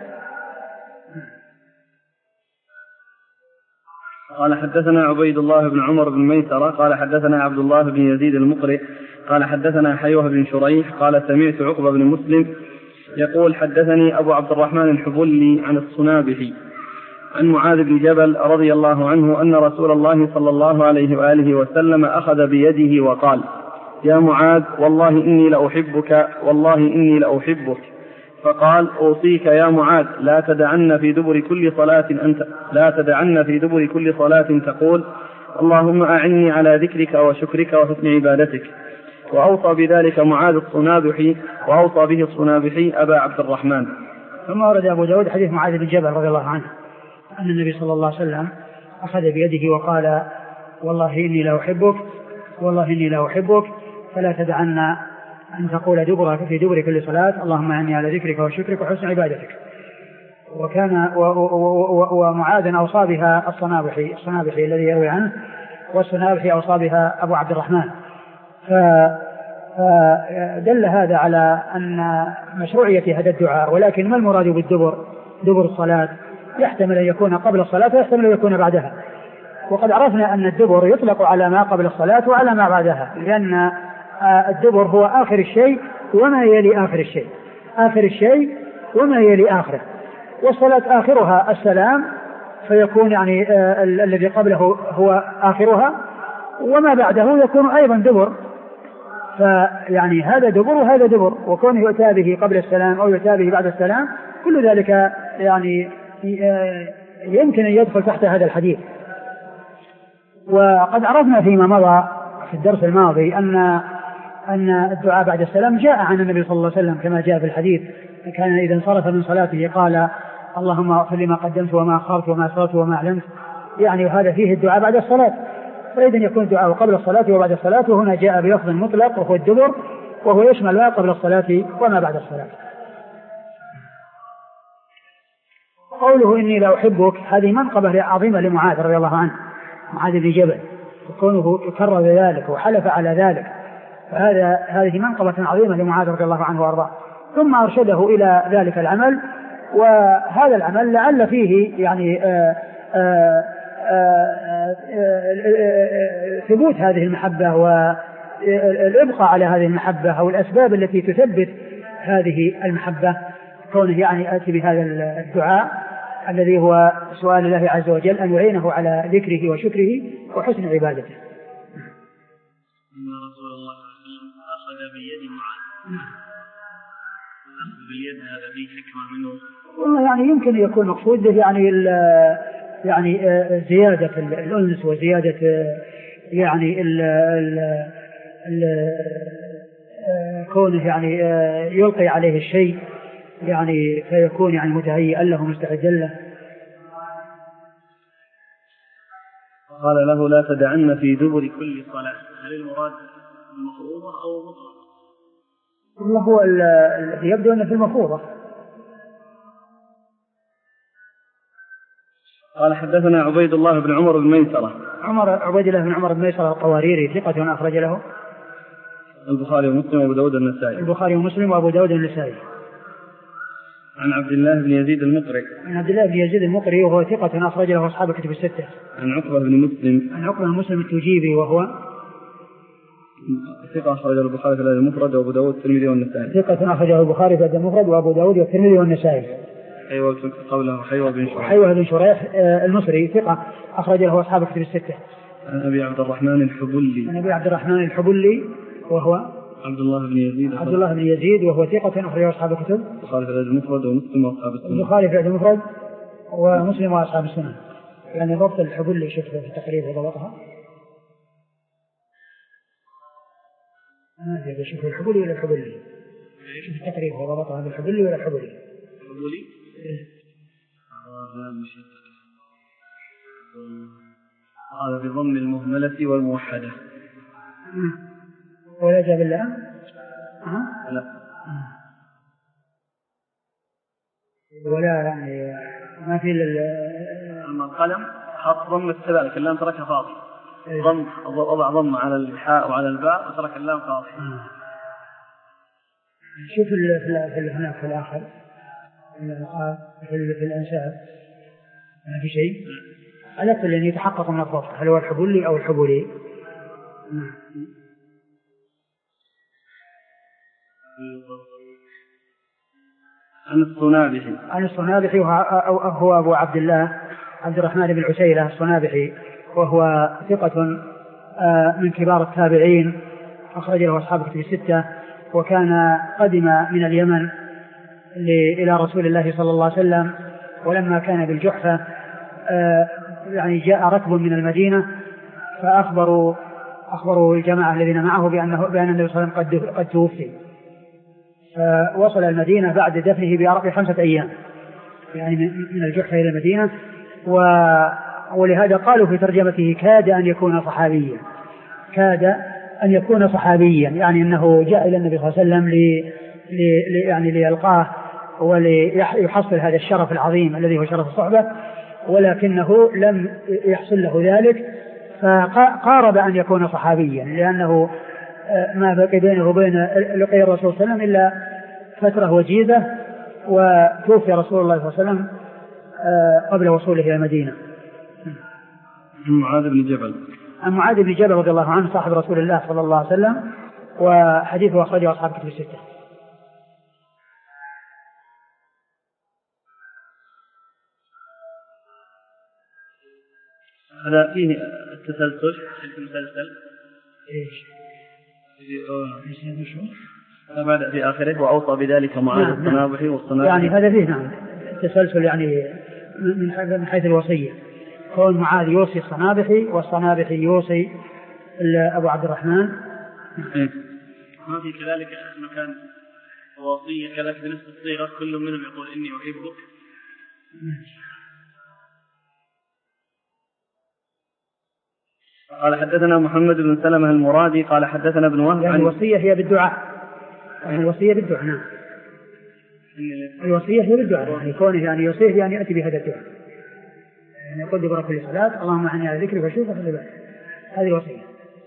قال حدثنا عبيد الله بن عمر بن ميسرة قال حدثنا عبد الله بن يزيد المقرئ قال حدثنا حيوه بن شريح قال سمعت عقبة بن مسلم يقول حدثني أبو عبد الرحمن الحبلي عن الصنابحي عن معاذ بن جبل رضي الله عنه أن رسول الله صلى الله عليه وآله وسلم أخذ بيده وقال: يا معاذ والله إني لأحبك والله إني لأحبك. فقال: أوصيك يا معاذ لا تدعن في دبر كل صلاة أنت لا تدعن في دبر كل صلاة تقول اللهم أعني على ذكرك وشكرك وحسن عبادتك. وأوصى بذلك معاذ الصنابحي وأوصى به الصنابحي أبا عبد الرحمن. ثم ورد أبو داود حديث معاذ بن جبل رضي الله عنه أن النبي صلى الله عليه وسلم أخذ بيده وقال: والله إني لا أحبك والله إني لا أحبك فلا تدعن أن تقول دبر في دبر كل صلاة اللهم أعني على ذكرك وشكرك وحسن عبادتك. وكان ومعاذ أوصى بها الصنابحي الصنابحي الذي يروي عنه، والصنابحي أوصى بها أبو عبد الرحمن. فدل هذا على أن مشروعية هذا الدعاء، ولكن ما المراد بالدبر؟ دبر الصلاة يحتمل أن يكون قبل الصلاة ويحتمل أن يكون بعدها، وقد عرفنا أن الدبر يطلق على ما قبل الصلاة وعلى ما بعدها، لأن الدبر هو آخر الشيء وما يلي آخر الشيء آخر الشيء وما يلي آخره، والصلاة آخرها السلام، فيكون يعني آه الذي قبله هو آخرها، وما بعده يكون أيضا دبر. فيعني هذا دبر وهذا دبر، وكونه يؤتى به قبل السلام أو يؤتى به بعد السلام كل ذلك يعني يمكن أن يدخل تحت هذا الحديث. وقد عرفنا فيما مضى في الدرس الماضي أن أن الدعاء بعد السلام جاء عن النبي صلى الله عليه وسلم كما جاء في الحديث، كان إذا انصرف من صلاته قال: اللهم اغفر لي ما قدمت وما أخرت وما أسررت وما أعلنت، يعني وهذا فيه الدعاء بعد الصلاة، فإذا يكون الدعاء قبل الصلاة وبعد الصلاة، وهنا جاء بلفظ مطلق وهو الدبر، وهو يشمل ما قبل الصلاة وما بعد الصلاة. قوله إني لا أحبك هذه منقبة عظيمة لمعاذ رضي الله عنه، معاذ بن جبل، وكونه يكرر ذلك وحلف على ذلك، فهذا هذه منقبة عظيمة لمعاذ رضي الله عنه وأرضاه. ثم أرشده إلى ذلك العمل، وهذا العمل لعل فيه يعني آآ آآ آآ ثبوت هذه المحبة والإبقاء على هذه المحبة، أو الأسباب التي تثبت هذه المحبة، كونه يعني آتي بهذا الدعاء الذي هو سؤال الله عز وجل أن يعينه على ذكره وشكره وحسن عبادته. أن رسول الله صلى الله عليه وسلم أخذ بيد معاذ، أخذ بيد هذا فيه حكمة منه؟ والله يعني يمكن أن يكون مقصود به يعني يعني زيادة الأنس وزيادة يعني ال ال كونه يعني يلقي عليه الشيء يعني فيكون يعني متهيئا له مستعدا له. قال له: لا تدعن في دبر كل صلاة، هل المراد المفروضة أو مطلقة؟ والله هو الذي يبدو أنه في المفروضة. قال حدثنا عبيد الله بن عمر بن ميسرة. عمر عبيد الله بن عمر بن ميسرة القواريري ثقة أخرج له البخاري ومسلم وأبو داود النسائي. البخاري ومسلم وأبو داود النسائي. عن عبد الله بن يزيد المقري. عن عبد الله بن يزيد المقري وهو ثقة أخرج له أصحاب الكتب الستة. عن عقبة بن مسلم. عن عقبة بن مسلم التجيبي وهو ثقة أخرجه البخاري في الأدب المفرد وأبو داود والترمذي والنسائي. ثقة أخرجه البخاري في الأدب المفرد وأبو داود والترمذي والنسائي. حيوة قوله حيوة بن شريح. حيوة بن شريح المصري ثقة أخرج له أصحاب الكتب الستة. عن أبي عبد الرحمن الحبلي. عن أبي عبد الرحمن الحبلي وهو عبد الله بن يزيد. عبد الله بن يزيد وهو ثقة أخرج له أصحاب الكتب. البخاري في الأدب المفرد ومسلم وأصحاب السنة. البخاري في الأدب المفرد ومسلم وأصحاب السنة. يعني ضبط الحبلي شوف في التقريب وضبطها. ما أدري شوف الحبلي ولا الحبلي. شوف التقريب وضبطها بالحبلي ولا الحبلي. الحبلي. هذا بضم المهملة والموحدة. ولا جاب الله؟ أه؟ لا. ولا يعني ما في القلم حط ضم الثلاث اللام تركها فاضي. ضم وضع ضم على الحاء وعلى الباء وترك اللام فاضي. شوف في هناك في الآخر في الأنساب ما في شيء. على كل أن يتحقق من الضبط هل هو الحبولي أو الحبولي. عن الصنابحي. عن الصنابحي هو أبو عبد الله عبد الرحمن بن عسيلة الصنابحي وهو ثقة من كبار التابعين أخرج له أصحاب الكتب الستة. وكان قدم من اليمن إلى رسول الله صلى الله عليه وسلم ولما كان بالجحفة يعني جاء ركب من المدينة فأخبروا أخبروا الجماعة الذين معه بأنه بأن النبي صلى الله عليه وسلم قد توفي. فوصل المدينة بعد دفنه بخمسة أيام يعني من الجحفة إلى المدينة. ولهذا قالوا في ترجمته كاد أن يكون صحابيا. كاد أن يكون صحابيا يعني أنه جاء إلى النبي صلى الله عليه وسلم لي لي يعني ليلقاه وليحصل هذا الشرف العظيم الذي هو شرف الصحبة ولكنه لم يحصل له ذلك فقارب أن يكون صحابيا لأنه ما بقي بينه وبين لقي الرسول صلى الله عليه وسلم إلا فترة وجيزة وتوفي رسول الله صلى الله عليه وسلم قبل وصوله إلى المدينة. معاذ بن جبل. عن معاذ بن جبل رضي الله عنه صاحب رسول الله صلى الله عليه وسلم وحديثه أخرجه أصحاب الكتب الستة. هذا فيه التسلسل المسلسل ايش؟ في بعد في آخره وأوصى بذلك معاذ نعم الصنابحي والصنابحي يعني هذا فيه نعم التسلسل يعني من حيث الوصية كون معاذ يوصي الصنابحي والصنابحي يوصي أبو عبد الرحمن. ما في كذلك أنه كان وصية كذلك بنفس الصيغة كل منهم يقول إني أحبك. قال حدثنا محمد بن سلمة المرادي قال حدثنا ابن وهب يعني الوصية هي بالدعاء. يعني الوصية بالدعاء. نعم الوصية هي بالدعاء يعني كونه يعني يوصيه يعني يأتي بهذا الدعاء يعني يقول دبر كل صلاة اللهم أعني على ذكري وشوفه في العبادة. هذه الوصية.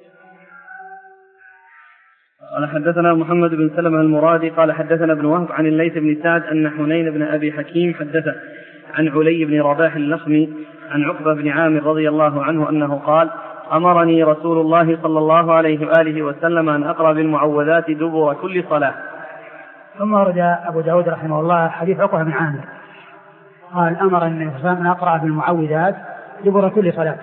قال حدثنا محمد بن سلمة المرادي قال حدثنا ابن وهب عن الليث بن سعد أن حنين بن أبي حكيم حدثه عن علي بن رباح اللخمي عن عقبة بن عامر رضي الله عنه أنه قال أمرني رسول الله صلى الله عليه وآله وسلم أن أقرأ بالمعوذات دبر كل صلاة. ثم ورد أبو داود رحمه الله حديث عقبة بن عامر قال أمرني أن أقرأ بالمعوذات دبر كل صلاة.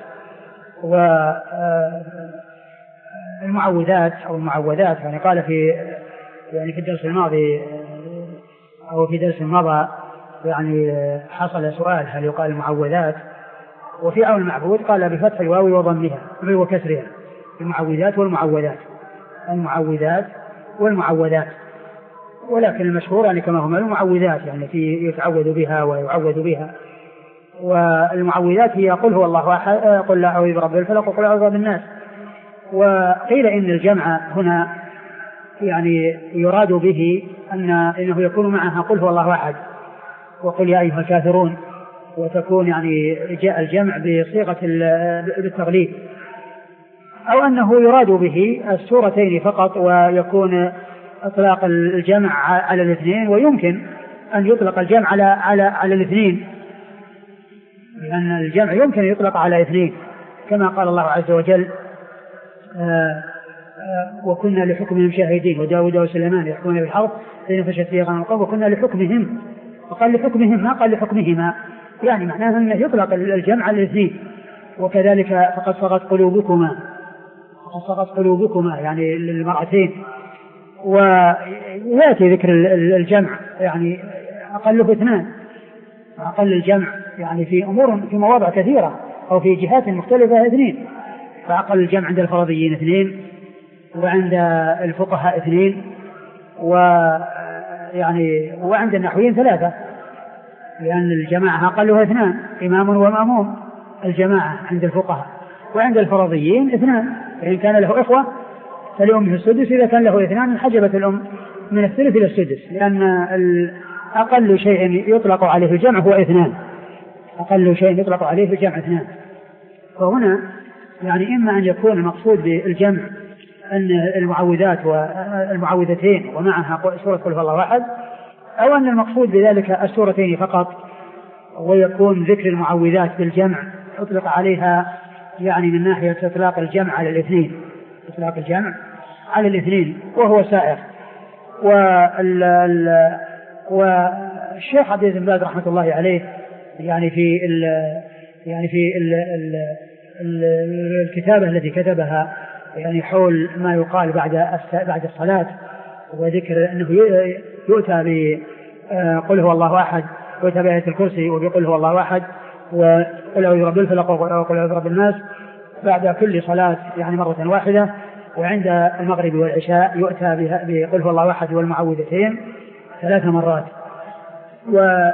والمعوذات أو المعوذات يعني قال في يعني في الدرس الماضي أو في درس مضى يعني حصل سؤال هل يقال المعوذات وفي أول المعبود قال بفتح الواو وضمها وكسرها المعوذات والمعوذات المعوذات والمعوذات ولكن المشهور يعني كما هما المعوذات يعني التي يتعوذ بها ويعوذ بها. والمعوذات هي قل هو الله أحد قل لا أعوذ برب الفلق وقل أعوذ برب الناس. وقيل إن الجمع هنا يعني يراد به أن إنه يكون معها قل هو الله أحد وقل يا أيها الكافرون وتكون يعني جاء الجمع بصيغة بالتغليب أو أنه يراد به السورتين فقط ويكون إطلاق الجمع على الاثنين ويمكن أن يطلق الجمع على على على الاثنين، لأن الجمع يمكن أن يطلق على اثنين كما قال الله عز وجل آآ آآ وكنا لحكمهم شاهدين وداود وسليمان يحكمون بالحرب فإن فشت فيه غنم القوم وكنا لحكمهم، وقال لحكمهم ما قال لحكمهما، يعني معناه أنه يطلق الجمع على الاثنين. وكذلك فقد صغت قلوبكما، فقد صغت قلوبكما يعني للمرأتين. ويأتي ذكر الجمع يعني أقله اثنان، أقل الجمع يعني في أمور في مواضع كثيرة أو في جهات مختلفة اثنين، فأقل الجمع عند الفرضيين اثنين وعند الفقهاء اثنين ويعني وعند النحويين ثلاثة، لأن الجماعة أقلها اثنان إمام ومأموم الجماعة عند الفقهاء، وعند الفرضيين اثنان، فإن كان له إخوة فلأمه السدس، إذا كان له اثنان انحجبت الأم من الثلث إلى السدس، لأن أقل شيء يطلق عليه الجمع هو اثنان، أقل شيء يطلق عليه الجمع اثنان. فهنا يعني إما أن يكون المقصود بالجمع أن المعوذات والمعوذتين ومعها سورة قل هو الله أحد، أو أن المقصود بذلك السورتين فقط، ويكون ذكر المعوذات بالجمع يطلق عليها يعني من ناحية إطلاق الجمع على الاثنين، إطلاق الجمع على الاثنين وهو سائر. والشيخ عبد العزيز بن باز رحمة الله عليه يعني في ال يعني في ال ال ال الكتابة التي كتبها يعني حول ما يقال بعد بعد الصلاة، وذكر أنه يؤتى بقل هو الله أحد ويؤتى بآية الكرسي وبقل هو الله أحد وقل أعوذ برب الفلق وقل أعوذ برب الناس بعد كل صلاة يعني مرة واحدة، وعند المغرب والعشاء يؤتى بقل هو الله أحد والمعوذتين ثلاث مرات. وما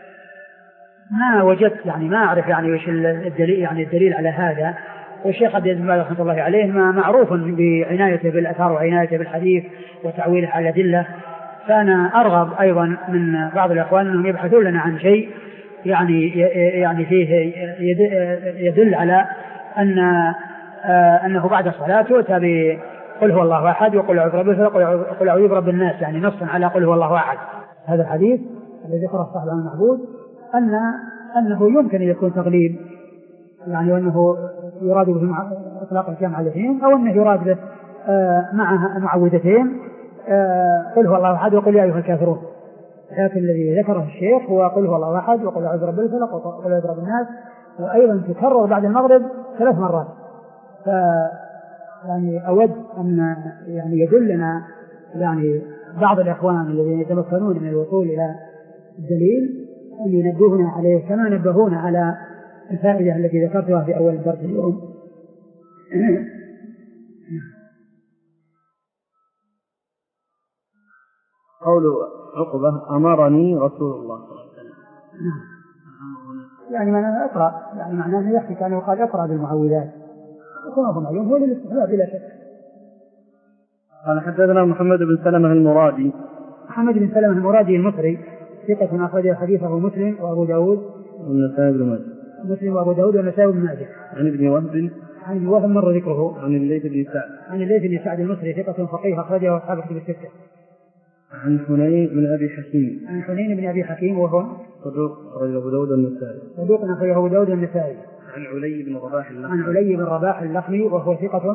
وجدت يعني ما أعرف يعني وش الدليل يعني الدليل على هذا. والشيخ عبد العزيز رحمه الله عليه ما معروف بعنايته بالأثار وعنايته بالحديث وتعويله على الأدلة، فأنا أرغب أيضا من بعض الأخوان أنهم يبحثون لنا عن شيء يعني يعني فيه يدل على أن أنه بعد الصلاة يؤتى بقل هو الله أحد وقل أعوذ برب الفلق وقل أعوذ برب الناس، يعني نصا على قل هو الله أحد. هذا الحديث الذي ذكره صاحب المحبوب أن أنه يمكن أن يكون تغليب، يعني أنه يراد به إطلاق الجمع عليهم، أو أنه يراد به مع معوذتين قل هو الله أحد وقل يا أيها الكافرون. لكن الذي ذكره الشيخ هو قل هو الله أحد وقل أعوذ برب الفلق وقل أعوذ برب الناس، وأيضا تكرر بعد المغرب ثلاث مرات. ف يعني أود أن يعني يدلنا يعني بعض الإخوان الذين يتمكنون من الوصول إلى الدليل أن ينبهنا عليه كما نبهونا على الفائدة التي ذكرتها في أول الدرس اليوم. قول عقبة أمرني رسول الله صلى الله عليه وسلم، يعني معناه اقرأ، يعني معناه يحكي كان يقال اقرأ بالمعوذات وكما هم اليوم هو للاستحباب بلا شك. قال حدثنا محمد بن سلمة المرادي. محمد بن سلمة المرادي المصري ثقة أخرج حديثه مسلم وأبو داود والنسائي بن ماجه. مسلم وأبو داود والنسائي بن ماجه. عن ابن وهب عن ابن وهب مر ذكره. عن الليث بن سعد. عن الليث بن سعد المصري ثقة فقيه أخرجه أصحاب الكتب الستة. عن حنين بن أبي حكيم. عن حنين بن أبي حكيم وهو صدوق أخرجه أبو داود والنسائي. صدوق أخرجه أبو داود والنسائي. عن علي بن رباح اللخمي. عن علي بن رباح اللخمي وهو ثقة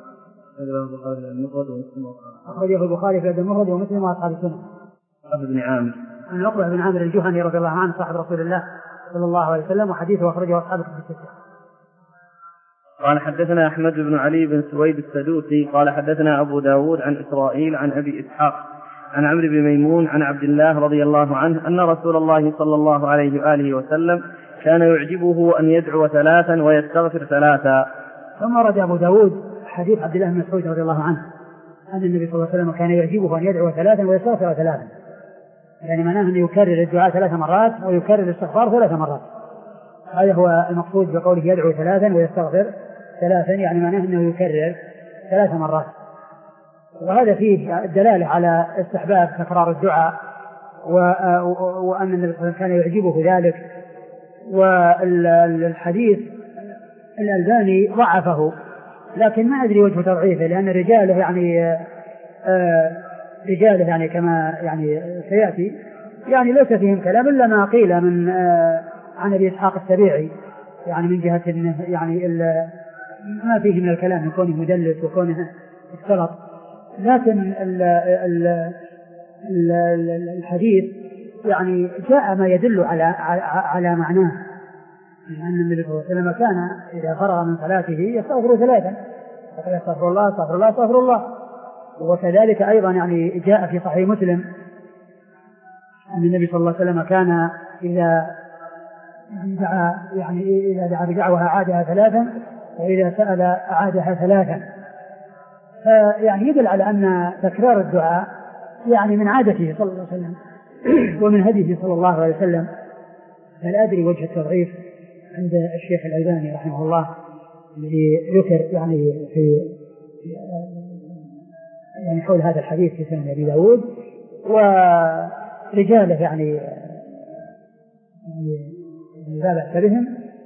أخرجه البخاري في المفرد ومسلم وأصحاب السنة. عقبة بن عامر. عن عقبة بن عامر الجهني رضي الله عنه صاحب رسول الله صلى الله عليه وسلم، وحديثه أخرجه أصحاب الكتب الستة. قال حدثنا أحمد بن علي بن سويد السدوسي قال حدثنا أبو داود عن إسرائيل عن أبي إسحاق عن عمرو بن ميمون عن عبد الله رضي الله عنه أن رسول الله صلى الله عليه وآله وسلم كان يعجبه أن يدعو ثلاثا ويستغفر ثلاثا. ثم ورد أبو داود حديث عبد الله بن مسعود رضي الله عنه أن النبي صلى الله عليه وسلم كان يعجبه أن يدعو ثلاثا ويستغفر ثلاثا، يعني معناه أن يكرر الدعاء ثلاث مرات ويكرر الاستغفار ثلاث مرات. هذا هو المقصود بقوله يدعو ثلاثا ويستغفر ثلاثا، يعني معناه أنه يكرر ثلاث مرات. وهذا فيه الدلالة على استحباب تكرار الدعاء، وأن النبي صلى الله عليه وسلم كان يعجبه ذلك. والحديث الألباني ضعفه، لكن ما أدري وجه تضعيفه، لأن رجاله يعني آه رجاله يعني كما يعني سيأتي يعني ليس فيهم كلام إلا ما قيل من آه عن أبي إسحاق السبيعي، يعني من جهة يعني ما فيه من الكلام من كونه مدلس وكونه اختلط. لكن ال ال ال الحديث يعني جاء ما يدل على على معناه، أن النبي صلى الله عليه وسلم كان إذا فرغ من صلاته يستغفر ثلاثا، فقال استغفر الله استغفر الله استغفر الله. وكذلك أيضا يعني جاء في صحيح مسلم أن النبي صلى الله عليه وسلم كان إذا دعا يعني إذا دعا بدعوها أعادها ثلاثا، وإذا سأل أعادها ثلاثا. فيعني يدل على أن تكرار الدعاء يعني من عادته صلى الله عليه وسلم ومن هديه صلى الله عليه وسلم. فلا أدري وجه التضعيف عند الشيخ الألباني رحمه الله الذي ذكر يعني في يعني حول هذا الحديث في سنن أبي داود، ورجاله يعني لا بأس بهم.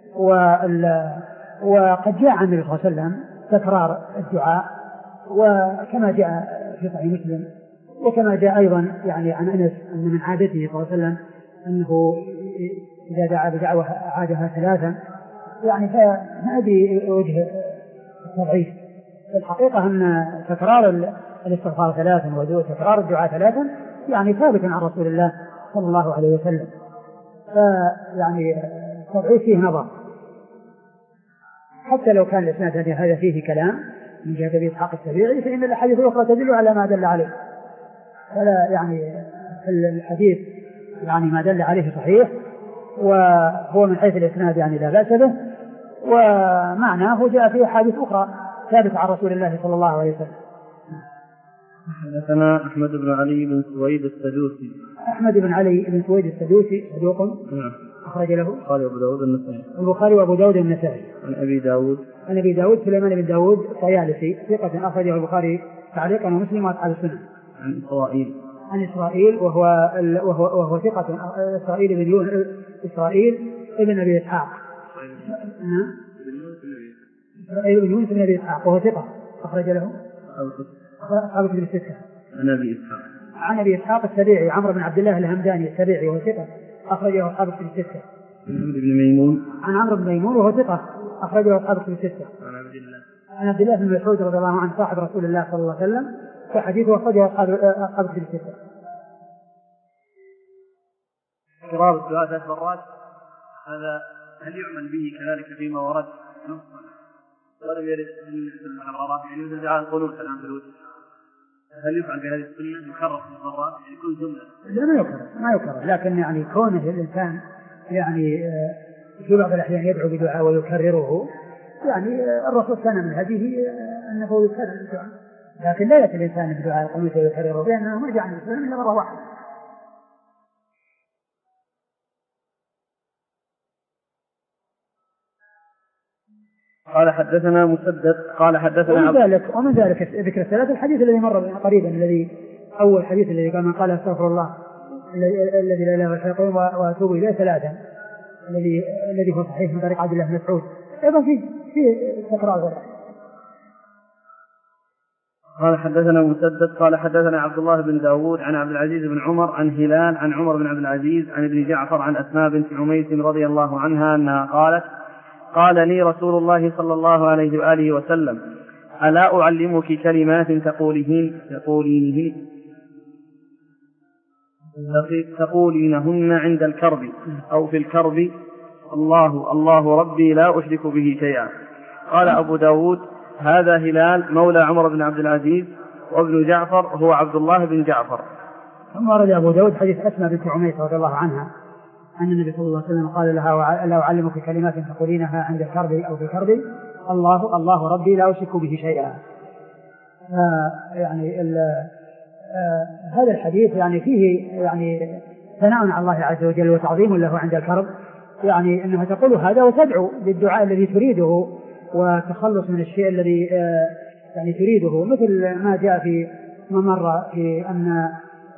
وقد جاء عن النبي صلى الله عليه وسلم تكرار الدعاء، وكما جاء في صحيح مسلم، وكما جاء أيضا يعني عن أنس أن من عادته صلى الله عليه وسلم أنه إذا دعا بدعوة أعادها ثلاثا. يعني فهذه وجه التضعيف. الحقيقة أن تكرار الاستغفار ثلاثا وتكرار الدعاء ثلاثا يعني ثابت عن رسول الله صلى الله عليه وسلم. فيعني التضعيف فيه نظر، حتى لو كان الإسناد هذا فيه كلام من جهة أبي إسحاق السبيعي، فإن الأحاديث الأخرى تدل على ما دل عليه. فلا يعني الحديث يعني ما دل عليه صحيح، وهو من حيث الإسناد يعني لا بأس به، ومعناه جاء فيه أحاديث أخرى ثابتة عن رسول الله صلى الله عليه وسلم. حدثنا أحمد بن علي بن سويد السدوسي. أحمد بن علي بن سويد السدوسي صدوق أخرج له البخاري وأبو داود النسائي. البخاري وأبو داود النسائي. عن أبي داود عن أبي داود سليمان بن داود الطيالسي ثقة أخرجه البخاري تعليقا ومسلم وأصحاب السنن. عن إسرائيل عن إسرائيل وهو ال... وهو, وهو ثقة إسرائيل بن يونس إسرائيل ابن أبي إسحاق. إسرائيل بن يونس بن أبي إسحاق وهو ثقة أخرج له أصحاب الكتب الستة. عن أبي إسحاق عن أبي إسحاق السبيعي عمرو بن عبد الله الهمداني السبيعي وهو ثقة أخرجه أصحاب الكتب الستة. عن عمرو بن ميمون عن عمرو بن ميمون وهو ثقة أخرجه أصحاب الكتب الستة. عن عبد الله عن عبد الله بن مسعود رضي الله عنه صاحب رسول الله صلى الله عليه وسلم، وحديثه أخرجه أصحاب الكتب الستة. تكرار الدعاء ثلاث مرات هذا هل يعمل به كذلك فيما ورد نصا ولم يرد من المحررات؟ يعني مثل دعاء القنوت الآن في الوتر، هل يفعل بهذه السنة يكرر ثلاث مرات يكون جملة؟ لا ما يكرر ما يكرر لكن يعني كونه الإنسان يعني في بعض الأحيان يدعو بدعاء ويكرره، يعني الرسول كان من هذه أنه يكرر الدعاء، لكن لا يأتي الإنسان بدعاء القنوت ويكرره لأنه ما جاء عن الإسلام إلا مرة واحدة. قال حدثنا مسدد قال حدثنا ومن ذلك ومن ذلك ذكر الثلاث الحديث الذي مر قريبا، الذي أول حديث الذي كان قال استغفر الله الذي لا إله إلا هو وأتوب إليه ثلاثا، الذي الذي هو صحيح من طريق عبد الله بن مسعود أيضا في في تكرار. قال حدثنا مسدد قال حدثنا عبد الله بن داود عن عبد العزيز بن عمر عن هلال عن عمر بن عبد العزيز عن ابن جعفر عن أسماء بنت عميس رضي الله عنها أنها قالت قال لي رسول الله صلى الله عليه وآله وسلم ألا أعلمك كلمات تقولين تقولينهن تقولينهن عند الكرب أو في الكرب الله الله ربي لا أشرك به شيئا. قال أبو داود هذا هلال مولى عمر بن عبد العزيز، وابن جعفر هو عبد الله بن جعفر. ثم ورد أبو داود حديث أسماء بنت عميس رضي الله عنها أن النبي صلى الله عليه وسلم قال لها ألا أعلمك كلمات تقولينها عند الكرب أو في الكرب الله الله ربي لا أشرك به شيئا. يعني آه هذا الحديث يعني فيه يعني ثناء على الله عز وجل وتعظيم له عند الكرب، يعني أنها تقول هذا وتدعو بالدعاء الذي تريده وتخلص من الشيء الذي آه يعني تريده، مثل ما جاء في ما مر في أن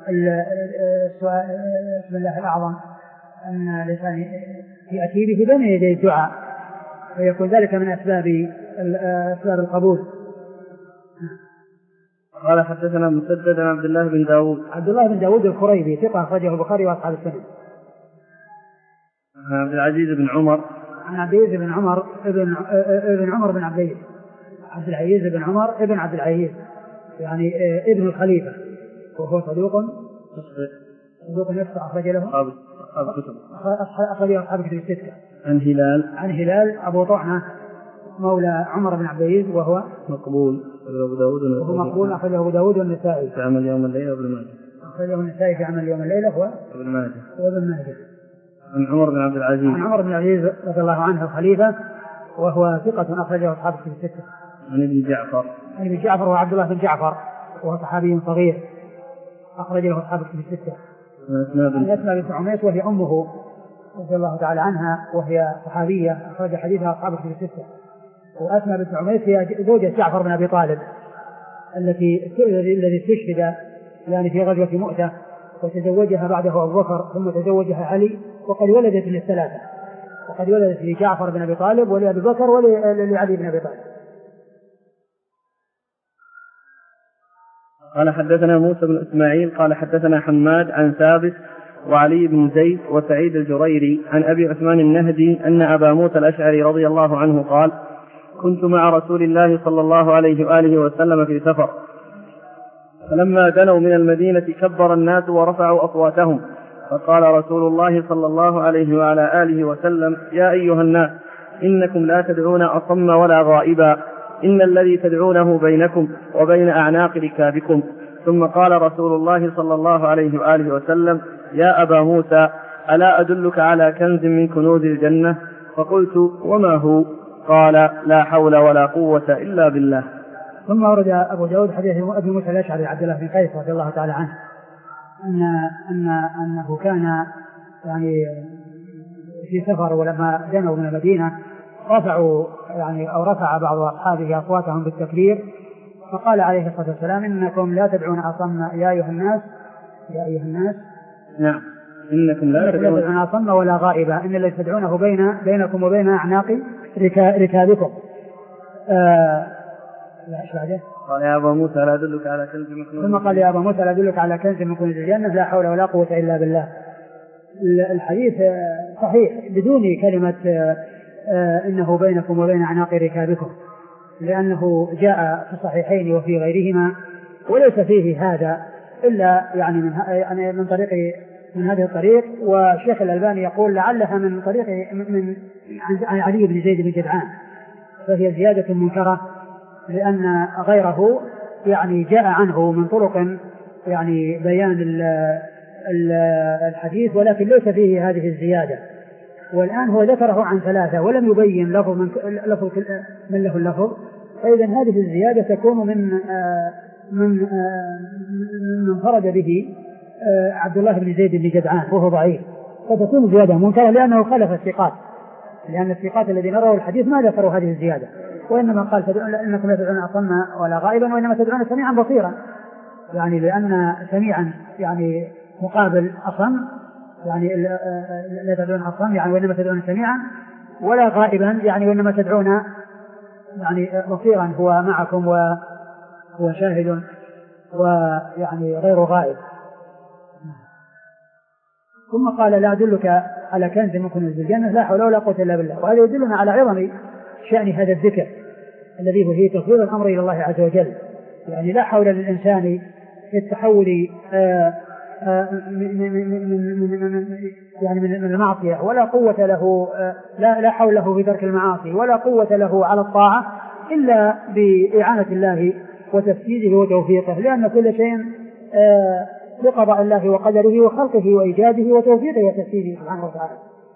اسم الله الأعظم أن الإنسان يأتي به بين يدي الدعاء ويكون ذلك من أسباب أسباب القبول. قال حدثنا مسدد عن عبد الله بن داود. عبد الله بن داود الخريبي ثقة أخرجه البخاري وأصحاب السنن. عن عبد العزيز بن عمر. عن عبد العزيز بن عمر ابن ابن عمر بن عبد العزيز. عبد العزيز بن عمر ابن عبد العزيز يعني ابن الخليفة، وهو صدوق صدوق يخطئ أخرج له أصحاب الكتب أخرج له أصحاب الكتب الستة. عن هلال. عن هلال أبو طعنة مولى عمر بن عبد العزيز وهو مقبول أبو داود وهو مقبول أخرجه أبو داود والنسائي في عمل يوم الليلة وابن ماجه. أخرجه النسائي في عمل يوم الليلة هو ابن ماجه وابن ماجه. عن عمر بن عبد العزيز. عن عمر بن عبد العزيز رضي الله عنه الخليفة وهو ثقة أخرجه أصحاب الكتب الستة. عن ابن جعفر. عن ابن جعفر وهو عبد الله بن جعفر وهو صحابي صغير أخرج له أصحاب الكتب الستة. عن أسماء بنت عميس وهي أمه رضي الله تعالى عنها وهي صحابية أخرج حديثها أصحاب الكتب الستة. وأسماء بنت عميس هي زوجة جعفر بن أبي طالب التي الذي استشهد يعني في غزوة مؤتة، وتزوجها بعده أبو بكر ثم تزوجها علي، وقد ولدت للثلاثة، وقد ولدت لجعفر بن أبي طالب ولأبي بكر ولعلي بن أبي طالب. قال حدثنا موسى بن إسماعيل قال حدثنا حماد عن ثابت وعلي بن زيد وسعيد الجريري عن أبي عثمان النهدي أن أبا موسى الأشعري رضي الله عنه قال: كنت مع رسول الله صلى الله عليه وآله وسلم في سفر، فلما دنوا من المدينة كبر الناس ورفعوا أصواتهم، فقال رسول الله صلى الله عليه وعلى آله وسلم: يا أيها الناس، إنكم لا تدعون أصم ولا غائبا، إن الذي تدعونه بينكم وبين أعناق ركابكم. ثم قال رسول الله صلى الله عليه وآله وسلم: يا أبا موسى، ألا أدلك على كنز من كنوز الجنة؟ فقلت: وما هو؟ قال: لا حول ولا قوة إلا بالله. ثم ورد أبو داود حديث أبي موسى الأشعري عبد الله بن قيس رضي الله تعالى عنه أن أن أنه كان يعني في سفر، ولما دنوا من المدينة رفعوا يعني أو رفع بعض أصحابه أصواتهم بالتكبير، فقال عليه الصلاة والسلام: إنكم لا تدعون أصم يا أيها الناس يا أيها الناس نعم إنكم لا تدعون أصم ولا غائبا، إن الذي تدعونه بين بينكم وبين أعناق ركابكم. آه قال: يا أبا موسى لا أدلك على كنز من كنوز. ثم قال: يا أبا موسى لا أدلك على كنز من كنوز الجنة؟ لا حول ولا قوة إلا بالله. الحديث صحيح بدون كلمة إنه بينكم وبين أعناق ركابكم، لأنه جاء في الصحيحين وفي غيرهما، وليس فيه هذا إلا يعني من يعني من طريق من هذه الطريق. والشيخ الألباني يقول لعلها من طريق من عن علي بن زيد بن جدعان، فهي زيادة منكرة، لأن غيره يعني جاء عنه من طرق يعني بيان الحديث، ولكن ليس فيه هذه الزيادة. والآن هو ذكره عن ثلاثة ولم يبين لفظ من, لفظ من له اللفظ، فإذا هذه الزيادة تكون من من من فرد به عبد الله بن زيد بن جدعان وهو ضعيف، فتكون زيادة منكرة لأنه خالف الثقات، لأن الثقات الذين رووا الحديث ما ذكروا هذه الزيادة، وإنما قال: إنكم لا تدعون أصم ولا غائبا، وإنما تدعون سميعا بصيرا، يعني لأن سميعا يعني مقابل أصم، يعني لا تدعون أصم يعني وإنما تدعون سميعا، ولا غائبا يعني وإنما تدعون يعني بصيرا، هو معكم وهو شاهد ويعني غير غائب. ثم قال: لا أدلك على كنز من كنوز الجنة؟ لا حول ولا قوة إلا بالله. وهذا يدلنا على عظم شأن هذا الذكر الذي هو فيه تفويض الأمر إلى الله عز وجل، يعني لا حول للإنسان في التحول آآ آآ من, من, من, من, يعني من المعصية، ولا قوة له لا, لا حول له في ترك المعاصي، ولا قوة له على الطاعة إلا بإعانة الله وتفسيره وتوفيقه، لأن كل شيء بقضاء الله وقدره وخلقه وإيجاده وتوفيقه وتفسيره سبحانه وتعالى.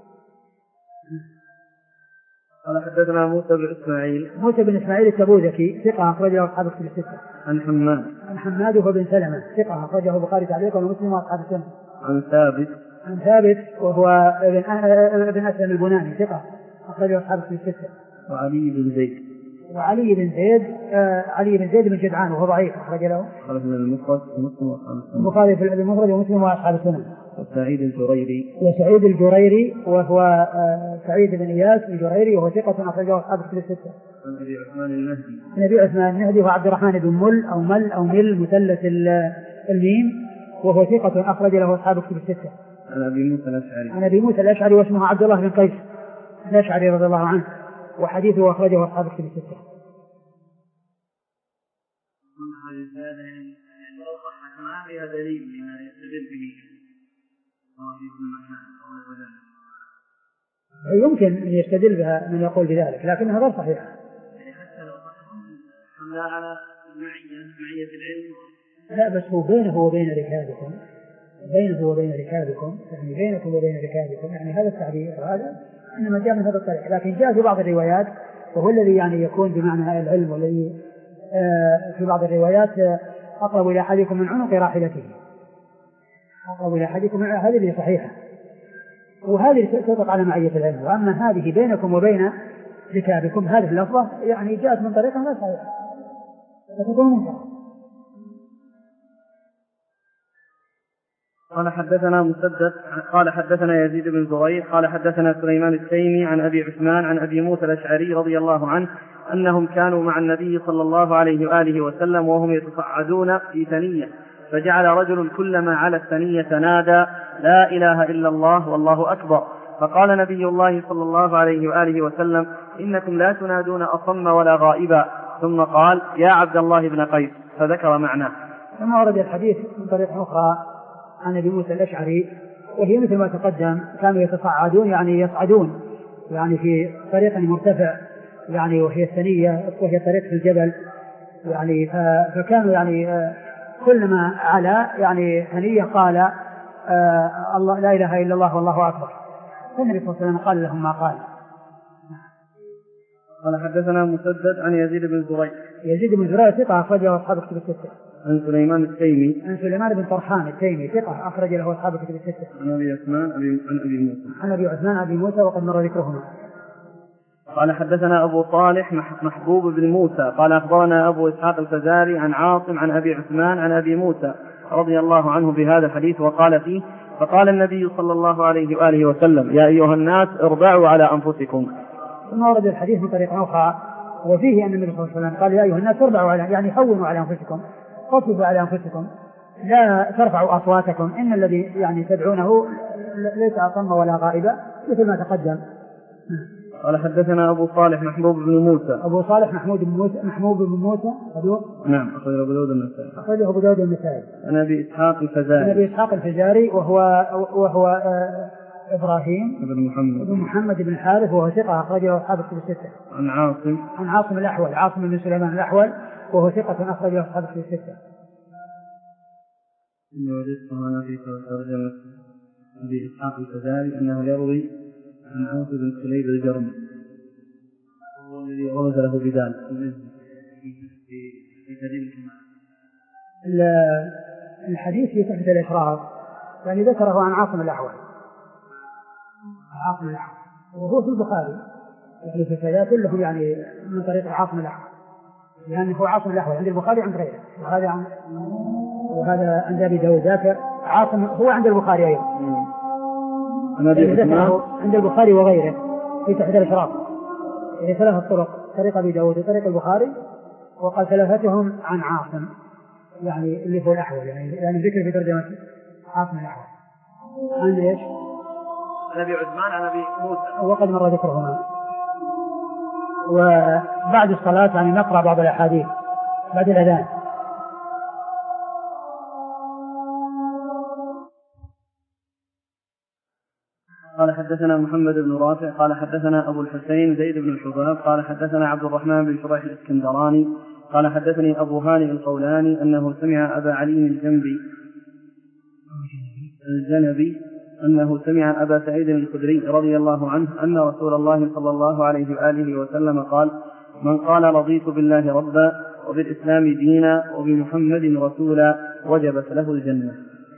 قال حدثنا موسى بن إسماعيل موسى بن إسماعيل التبوذكي ثقة أخرجه أصحاب الكتب الستة. عن حماد عن حماد وهو بن سلمة ثقة أخرجه البخاري تعليقا ومسلم وأصحاب السنة. عن ثابت عن ثابت وهو ابن ابن أسلم البناني ثقة أخرجه أصحاب الكتب الستة. وعلي بن زيد وعلي بن زيد آه علي بن زيد بن جدعان وهو ضعيف أخرج له خرج من المفرد ومسلم وأصحاب السنة. البخاري في المفرد ومسلم وأصحاب السنة. وسعيد الجريري. وسعيد الجريري وهو آه سعيد بن إياس الجريري وهو ثقة أخرجه أصحاب الكتب الستة. عن أبي عثمان النهدي. عن أبي عثمان النهدي هو عبد الرحمن بن مل أو مل أو مل مثلث الميم وهو ثقة أخرج له أصحاب الكتب الستة. عن أبي موسى الأشعري. عن أبي موسى الأشعري واسمه عبد الله بن قيس الأشعري رضي الله عنه وحديثه أخرجه أصحاب الكتب الستة. ما فيها دليل لما يستدل به يمكن أن يستدل بها من يقول بذلك لكنها غير صحيحة. يعني حتى لو حملها على معية معية العلم. لا بس هو بينه وبين ركابكم بينه وبين ركابكم يعني بينكم وبين ركابكم يعني هذا التعبير هذا إنما جاء من هذا الطريق لكن جاء في بعض الروايات وهو الذي يعني يكون بمعنى العلم والذي آه في بعض الروايات أقرب إلى أحدكم من عنق راحلته أقرب إلى أحدكم من هذه اللي صحيحة وهذه تطلق على معية العلم. وأما هذه بينكم وبين ركابكم هذه اللفظة يعني جاءت من طريقة لا صحيحة فتكون منكرة. قال حدثنا مسدد قال حدثنا يزيد بن زريع قال حدثنا سليمان التيمي عن أبي عثمان عن أبي موسى الأشعري رضي الله عنه أنهم كانوا مع النبي صلى الله عليه وآله وسلم وهم يتصعدون في ثنية فجعل رجل كلما على الثنية نادى لا إله إلا الله والله أكبر فقال نبي الله صلى الله عليه وآله وسلم إنكم لا تنادون أصم ولا غائبا ثم قال يا عبد الله بن قيس فذكر معناه. ثم ورد الحديث من طريق أخرى عن أبي موسى الأشعري وهي مثل ما تقدم كانوا يتصعدون يعني يصعدون يعني في طريق مرتفع يعني وهي الثنية وهي طريق في الجبل يعني فكانوا يعني كلما على يعني ثنية قال آه الله لا إله إلا الله والله أكبر فالنبي صلى الله عليه وسلم قال لهم ما قال. قال حدثنا مسدد عن يزيد بن زريع. يزيد بن زريع ثقة أخرجه أصحاب الكتب الستة. عن سليمان التيمي. عن سليمان بن طرحان التيمي ثقة أخرج له أصحاب الكتب الستة. عن أبي عثمان عن أبي موسى. عن أبي عثمان أبي موسى وقد مر ذكرهما. قال حدثنا أبو صالح محبوب بن موسى قال أخبرنا أبو إسحاق الفزاري عن عاصم عن أبي عثمان عن أبي موسى رضي الله عنه بهذا الحديث وقال فيه فقال النبي صلى الله عليه وآله وسلم يا أيها الناس اربعوا على أنفسكم. ثم ورد الحديث من طريق أخرى وفيه أن النبي صلى الله عليه وسلم قال يا أيها الناس اربعوا على يعني هونوا على أنفسكم خففوا على أنفسكم لا ترفعوا أصواتكم إن الذي يعني تدعونه ليس أصم ولا غائبا مثل ما تقدم. قال حدثنا أبو صالح محبوب بن موسى. أبو صالح محمود بن موسى محمود بن موسى نعم أخرجه أبو داود النسائي. أخرجه أبو داود النسائي. عن أبي إسحاق الفزاري. عن أبي إسحاق الفزاري وهو وهو آه إبراهيم بن محمد بن محمد بن الحارث وهو ثقة أخرجه أصحاب الكتب الستة. عن عاصم عن عاصم الأحول عاصم بن سليمان الأحول وهو ثقة أخرجه أصحاب الكتب الستة. وجدت هنا في ترجمة أبي إسحاق الفزاري أنه يروي عن عاصم بن سليم الجرمي هو الذي رمز له بذلك في دليل الحديث في تحت الإشراف يعني ذكره عن عاصم الأحول عاصم الأحول وهو في البخاري يعني في كذا كلهم يعني من طريق عاصم الأحول لأنه هو عاصم الأحول عند البخاري عند غيره وهذا عن وهذا عند أبي داود ذاكر عاصم هو عند البخاري أيضا يعني عند البخاري وغيره في تحت الإشراف يعني ثلاثة طرق طريق أبي داود وطريق البخاري وقال ثلاثتهم عن عاصم يعني اللي هو الأحول يعني يعني ذكر في ترجمة عاصم الأحول عن إيش؟ عن أبي عثمان عن أبي موسى وقد مر ذكرهما. وبعد الصلاة يعني نقرأ بعض الأحاديث بعد الأذان. قال حدثنا محمد بن رافع قال حدثنا أبو الحسين زيد بن الحباب قال حدثنا عبد الرحمن بن شريح الإسكندراني قال حدثني أبو هانئ القولاني أنه سمع أبا علي الجنبي الجنبي أنه سمع أبا سعيد الخدري رضي الله عنه أن رسول الله صلى الله عليه وآله وسلم قال من قال رضيت بالله ربا وبالإسلام دينا وبمحمد رسولا وجبت له الجنة.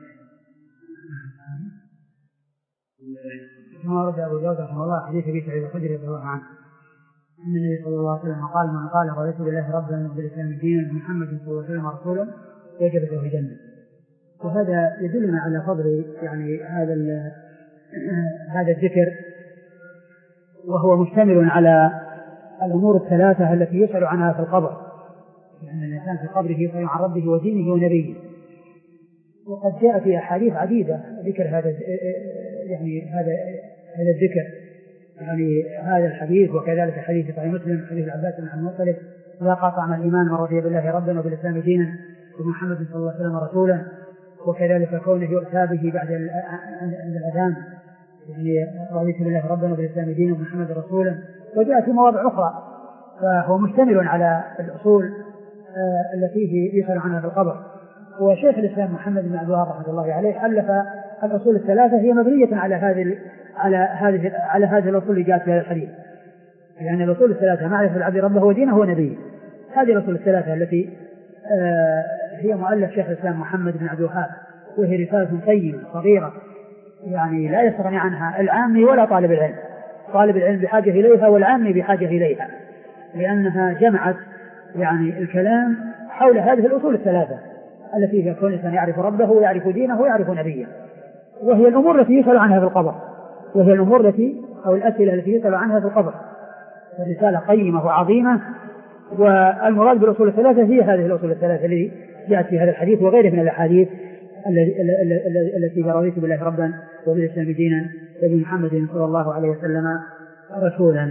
ثم ورد أبو داود رحمه الله حديث أبي سعيد الخدري رضي الله عنه أن النبي صلى الله عليه وسلم قال من قال رضيت بالله ربا وبالإسلام دينا وبمحمد صلى الله عليه وسلم رسولا وجبت له الجنة. وهذا يدلنا على فضل يعني هذا هذا الذكر، وهو مشتمل على الأمور الثلاثة التي يسأل عنها في القبر، لأن يعني الإنسان في قبره يسأل عن ربه ودينه ونبيه. وقد جاء في أحاديث عديدة ذكر هذا يعني هذا هذا الذكر، يعني هذا الحديث، وكذلك حديث صحيح مسلم حديث العباس بن عبد المطلب: لا قاطعنا الإيمان من رضي بالله ربا وبالإسلام دينا ومحمد صلى الله عليه وسلم رسولا. وكذلك كونه يؤتى به بعد الأذان، يعني رضيت بالله ربا وبالإسلام دينا ومحمد رسولا. وجاء في مواضع أخرى، فهو مشتمل على الأصول التي يسأل عنها في القبر. وشيخ الإسلام محمد بن عبد الوهاب رحمه الله عليه ألف الأصول الثلاثة، هي مبنية على هذه على هذه على هذه الأصول اللي جاءت في هذا الحديث، لأن يعني الأصول الثلاثة: معرفة العبد ربه ودينه ونبيه. هذه الأصول الثلاثة التي آه هي مؤلف شيخ الإسلام محمد بن عبد الوهاب، وهي رسالة قيمة صغيرة يعني لا يستغني عنها العامي ولا طالب العلم. طالب العلم بحاجة إليها والعامي بحاجة إليها، لأنها جمعت يعني الكلام حول هذه الأصول الثلاثة التي يكون الإنسان يعرف ربه ويعرف دينه ويعرف نبيه، وهي الأمور التي يسأل عنها في القبر، وهي الأمور التي أو الأسئلة التي يسأل عنها في القبر. الرسالة قيمة وعظيمة، والمراد بالأصول الثلاثة هي هذه الأصول الثلاثة التي جاءت في هذا الحديث وغيره من الأحاديث التي رضيت بالله ربا وبالإسلام دينا وبمحمد صلى الله عليه وسلم رسولا.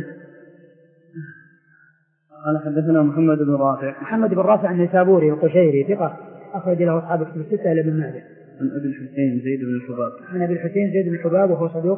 قال حدثنا محمد بن رافع محمد بن رافع النيسابوري القشيري ثقة أخرج له أصحاب الكتب الستة إلا ابن ماجه. عن أبي الحسين زيد بن الحباب عن أبي الحسين زيد بن الحباب وهو صدوق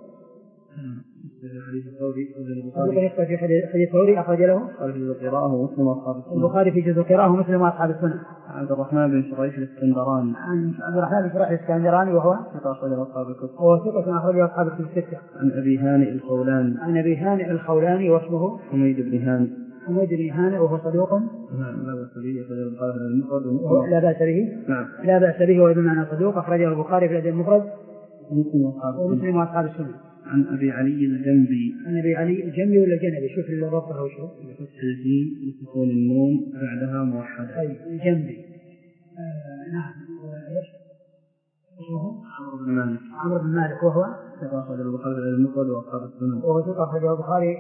حديث الثوري في حديث الثوري أخرج له القراءة ومسلم وأصحاب السنة. البخاري في جزء القراءة ومسلم وأصحاب السنة. عبد الرحمن بن شريح الاسكندراني عن عبد الرحمن بن شريح الاسكندراني وهو ثقة أخرج له أصحاب الكتب. وهو ثقة أخرج له أصحاب الكتب الستة. عن أبي هانئ الخولاني عن أبي هانئ الخولاني واسمه حميد بن هانئ حميد بن هانئ وهو صدوق لا بأس به أخرجه البخاري في المفرد لا بأس به نعم لا بأس به وهو بمعنى صدوق أخرجه البخاري في الأدب المفرد ومسلم وأصحاب السنة. عن أبي علي الجنبي عن أبي علي الجنبي ولا الجنبي؟ شوف اللي ربطها وشو بفتح الجيم وسكون النون بعدها موحدة. أي الجنبي آه نعم. وإيش اسمه؟ عمرو بن مالك عمرو بن مالك وهو ثقة أخرجه البخاري في المفرد وأصحاب السنة. وهو ثقة أخرجه البخاري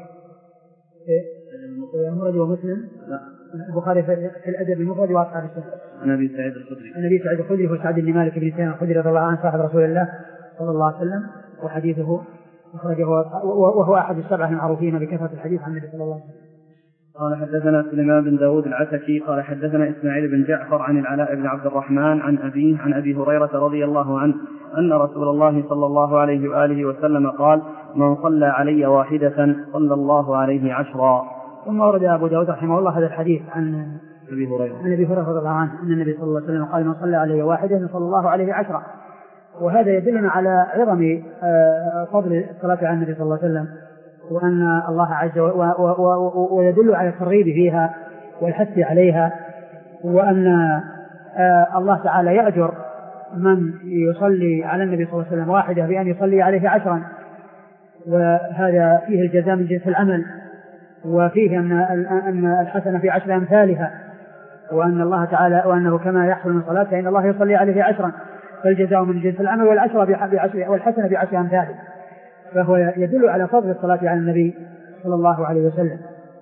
في المفرد ومسلم. لا البخاري في الأدب المفرد وأصحاب السنة. عن أبي سعيد الخدري عن أبي سعيد الخدري هو سعد بن مالك بن سنان الخدري رضي الله عنه صاحب رسول الله صلى الله عليه وسلم، وحديثه أخرجه وهو أحد السبعة المعروفين بكثرة الحديث عن النبي صلى الله عليه وسلم. قال حدثنا سليمان بن داود العتكي قال حدثنا إسماعيل بن جعفر عن العلاء بن عبد الرحمن عن أبيه عن أبي هريرة رضي الله عنه أن رسول الله صلى الله عليه وآله وسلم قال: من صلى علي واحدة صلى الله عليه عشرا. ثم ورد أبو داود رحمه الله هذا الحديث عن أبي هريرة عن أبي هريرة رضي الله عنه أن النبي صلى الله عليه وسلم قال: من صلى علي واحدة صلى الله عليه عشرا. وهذا يدلنا على عظم فضل الصلاة على النبي صلى الله عليه وسلم، وأن الله عز وجل ويدل على الترغيب فيها والحث عليها، وأن الله تعالى يأجر من يصلي على النبي صلى الله عليه وسلم واحدة بأن يصلي عليه عشرا، وهذا فيه الجزاء من جنس العمل، وفيه أن الحسنة في عشر أمثالها، وأن الله تعالى وأنه كما يحصل من صلاته إن الله يصلي عليه عشرا، فالجزاء من جنس العمل والعشرة بعشر والحسنة بعشر أمثاله. فهو يدل على فضل الصلاة على النبي صلى الله عليه وسلم.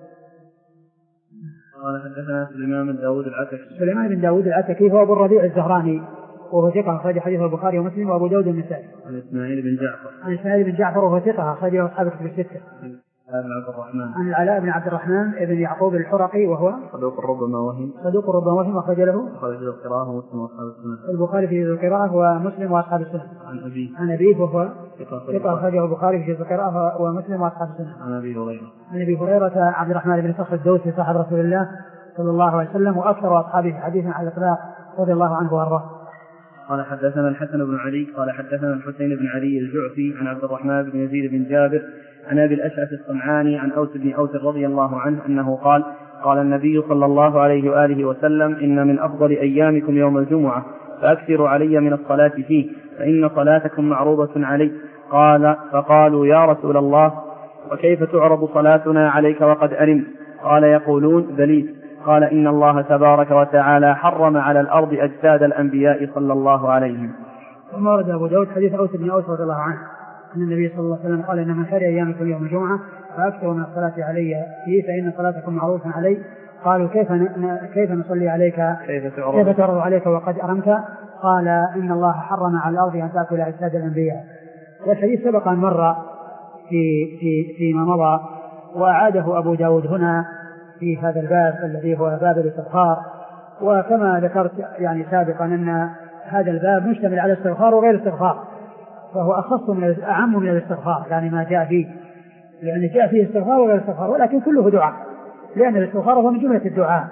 قال حدثنا سليمان بن داود العتكي سليمان بن داود العتكي هو أبو الربيع الزهراني وهو ثقة أخرج حديث البخاري ومسلم وأبو داود النسائي. عن إسماعيل بن جعفر عن إسماعيل بن جعفر وهو ثقة أخرجه أصحاب الكتب الستة. عن العلاء بن عبد الرحمن بن يعقوب الحرقي وهو صدوق ربما وهم صدوق ربما وهم أخرج له أخرج له القراءة ومسلم وأصحاب السنة. البخاري في جزء القراءة ومسلم وأصحاب السنة. عن أبيه عن أبيه وهو ثقة أخرجه البخاري في جزء القراءة ومسلم وأصحاب السنة. عن أبي هريرة عن أبي هريرة عبد الرحمن بن صخر الدوسي صاحب رسول الله صلى الله عليه وسلم وأكثر أصحابه حديثا على الإطلاق رضي الله عنه وأرضاه. قال حدثنا الحسن بن علي قال حدثنا الحسين بن علي الجعفي عن عبد الرحمن بن يزيد بن جابر عن أبي الأشعث الصنعاني عن أوس بن أوس رضي الله عنه أنه قال: قال النبي صلى الله عليه وآله وسلم: إن من أفضل أيامكم يوم الجمعة، فأكثروا علي من الصلاة فيه، فإن صلاتكم معروضة علي. قال: فقالوا: يا رسول الله، وكيف تعرض صلاتنا عليك وقد أرمت؟ قال: يقولون: بليت. قال إن الله تبارك وتعالى حرم على الأرض أجساد الأنبياء صلى الله عليهم. ثم ورد أبو داود حديث أوس بن أوس رضي الله عنه أن النبي صلى الله عليه وسلم قال إن من خير أيامكم يوم الجمعة فأكثروا من الصلاة علي فيه فإن صلاتكم معروفة علي. قالوا كيف كيف نصلي عليك كيف تعرض عليك وقد أرمت؟ قال إن الله حرم على الأرض أن تأكل أجساد الأنبياء. والحديث سبق أن مر في في فيما مضى وأعاده أبو داود هنا في هذا الباب الذي هو باب الاستغفار. وكما ذكرت يعني سابقا أن هذا الباب مشتمل على الاستغفار وغير الاستغفار، فهو أخص من أعم من الاستغفار يعني ما جاء فيه، لأن جاء فيه استغفار وغير استغفار، ولكن كله دعاء، لأن الاستغفار هو من جملة الدعاء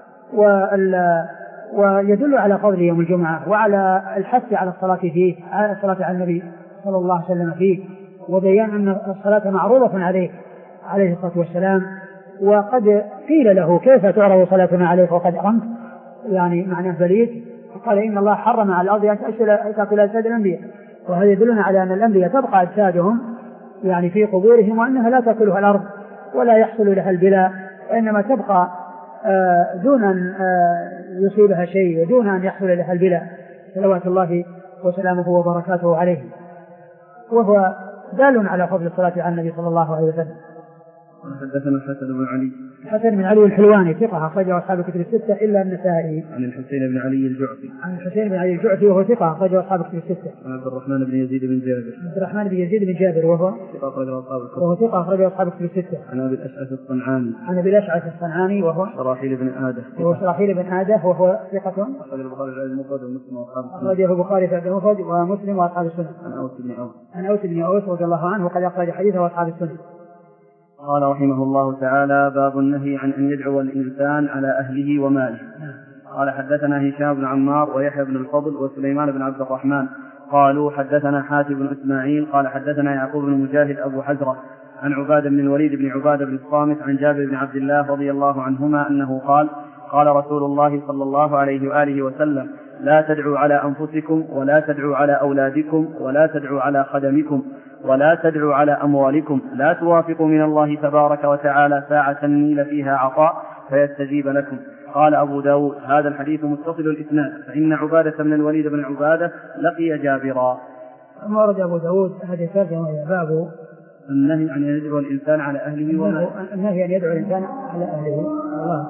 ويدل على فضل يوم الجمعة وعلى الحث على الصلاة فيه، على الصلاة على النبي صلى الله عليه وسلم فيه، وبيان أن الصلاة معروضة عليه عليه الصلاة والسلام. وقد قيل له كيف تعرض صلاتنا عليك وقد أرمت، يعني معنى بليد. قال إن الله حرم على الأرض أن تأكل أجساد الأنبياء، وهذا يدلنا على أن الأنبياء تبقى أجسادهم يعني في قبورهم وأنها لا تأكلها الأرض ولا يحصل لها البلاء، وإنما تبقى دون أن يصيبها شيء ودون أن يحصل لها البلاء صلوات الله وسلامه وبركاته عليه. وهو دال على فضل الصلاة على النبي صلى الله عليه وسلم. حدثنا الحسن بن علي الحسن بن علي الحلواني ثقة أخرجه أصحاب الكتب الستة إلا النسائي. عن الحسين بن علي الجعفي عن الحسين بن علي الجعفي وهو ثقة أخرجه أصحاب الكتب الستة. عن عبد الرحمن بن يزيد بن جابر عبد الرحمن بن يزيد بن جابر وهو ثقة أخرجه أصحاب الكتب وهو ثقة أخرجه أصحاب الكتب الستة. عن أبي الأشعث الصنعاني عن أبي الأشعث الصنعاني وهو شراحيل بن آده وهو شراحيل بن آده وهو ثقة أخرجه البخاري في المفرد ومسلم وأصحاب السنن. أخرجه البخاري في المفرد ومسلم وأصحاب السنن. عن أوس بن أوس عن أوس بن أوس رضي الله عنه وقد أخرج حديثه وأصحاب السنن. قال رحمه الله تعالى: باب النهي عن أن يدعو الإنسان على أهله وماله. قال حدثنا هشام بن عمار ويحيى بن الفضل وسليمان بن عبد الرحمن قالوا حدثنا حاتم بن إسماعيل قال حدثنا يعقوب بن مجاهد أبو حجرة عن عبادة بن الوليد بن عبادة بن الصامت عن جابر بن عبد الله رضي الله عنهما أنه قال: قال رسول الله صلى الله عليه وآله وسلم: لا تدعوا على أنفسكم ولا تدعوا على أولادكم ولا تدعوا على خدمكم ولا تدعوا على أموالكم، لا توافقوا من الله تبارك وتعالى ساعة نيل فيها عطاء فيستجيب لكم. قال أبو داود: هذا الحديث متصل الإسناد، فإن عبادة بن الوليد بن عبادة لقي جابرا. ثم ورد أبو داود هذه الترجمة باب النهي عن أن يدعو الإنسان على أهله وماله. النهي أن يدعو الإنسان على أهله. الله.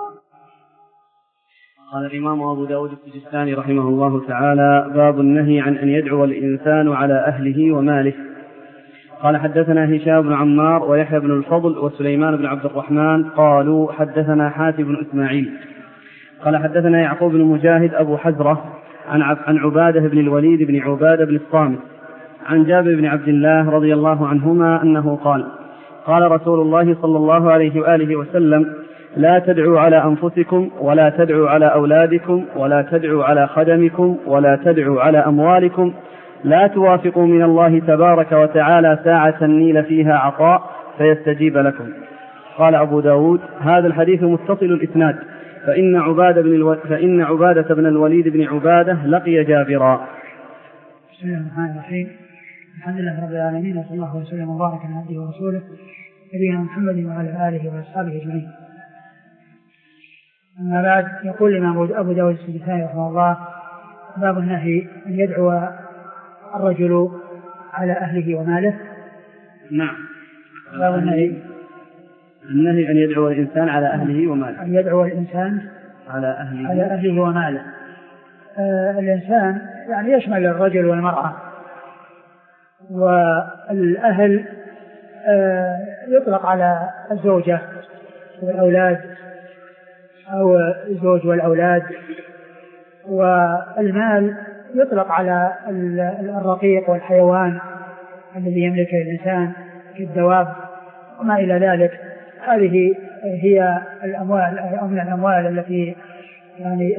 قال الإمام أبو داود السجستاني رحمه الله تعالى: باب النهي عن أن يدعو الإنسان على أهله وماله. قال حدثنا هشام بن عمار ويحيى بن الفضل وسليمان بن عبد الرحمن قالوا حدثنا حاتم بن إسماعيل قال حدثنا يعقوب بن مجاهد أبو حجرة عن عبادة بن الوليد بن عبادة بن الصامت عن جابر بن عبد الله رضي الله عنهما أنه قال: قال رسول الله صلى الله عليه وآله وسلم: لا تدعوا على أنفسكم ولا تدعوا على أولادكم ولا تدعوا على خدمكم ولا تدعوا على أموالكم، لا توافقوا من الله تبارك وتعالى ساعة نيل فيها عطاء فيستجيب لكم. قال أبو داود: هذا الحديث متصل الإسناد، فإن عبادة بن, الو... فإن عبادة بن الوليد بن عبادة لقي جابرا. بسم الله الرحمن الرحيم. الحمد لله رب العالمين، وصلى الله وسلم وبارك على عبده ورسوله نبينا محمد وعلى آله وأصحابه أجمعين. أما بعد، يقول الإمام أبو داود السجستاني رحمه الله: باب النهي أن يدعو الرجل على أهله وماله. نعم. باب النهي النهي أن يدعو الإنسان على أهله وماله. أن يدعو الإنسان على أهله على أهله وماله. آه الإنسان يعني يشمل الرجل والمرأة، والأهل آه يطلق على الزوجة والأولاد أو الزوج والأولاد، والمال يطلق على الرقيق والحيوان الذي يملكه الإنسان كالدواب وما إلى ذلك. هذه هي الأموال أو من الأموال التي يعني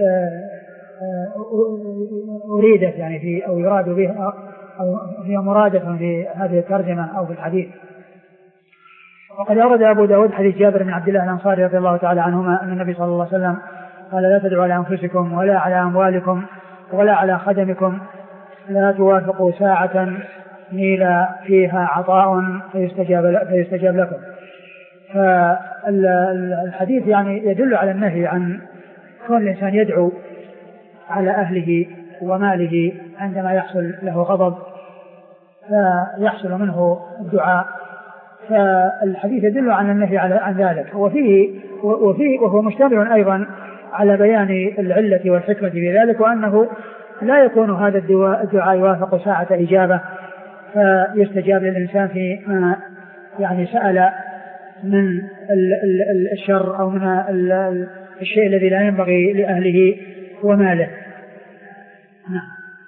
أريدت يعني في أو يراد بها أو هي مرادة في هذه الترجمة أو في الحديث. وقد أورد أبو داود حديث جابر بن عبد الله الأنصاري رضي الله تعالى عنهما أن النبي صلى الله عليه وسلم قال: لا تدعوا على أنفسكم ولا على أموالكم ولا على خدمكم، لا توافقوا ساعة نيل فيها عطاء فيستجاب, فيستجاب لكم. الحديث يعني يدل على النهي عن كون الإنسان يدعو على أهله وماله عندما يحصل له غضب فيحصل منه الدعاء، فالحديث يدل على النهي عن ذلك. وفيه وفيه وهو مشتمل أيضا على بيان العلة والحكمة في ذلك، وأنه لا يكون هذا الدعاء يوافق ساعة إجابة فيستجاب للإنسان فيما يعني سأل من الشر أو من الشيء الذي لا ينبغي لأهله وماله. نعم.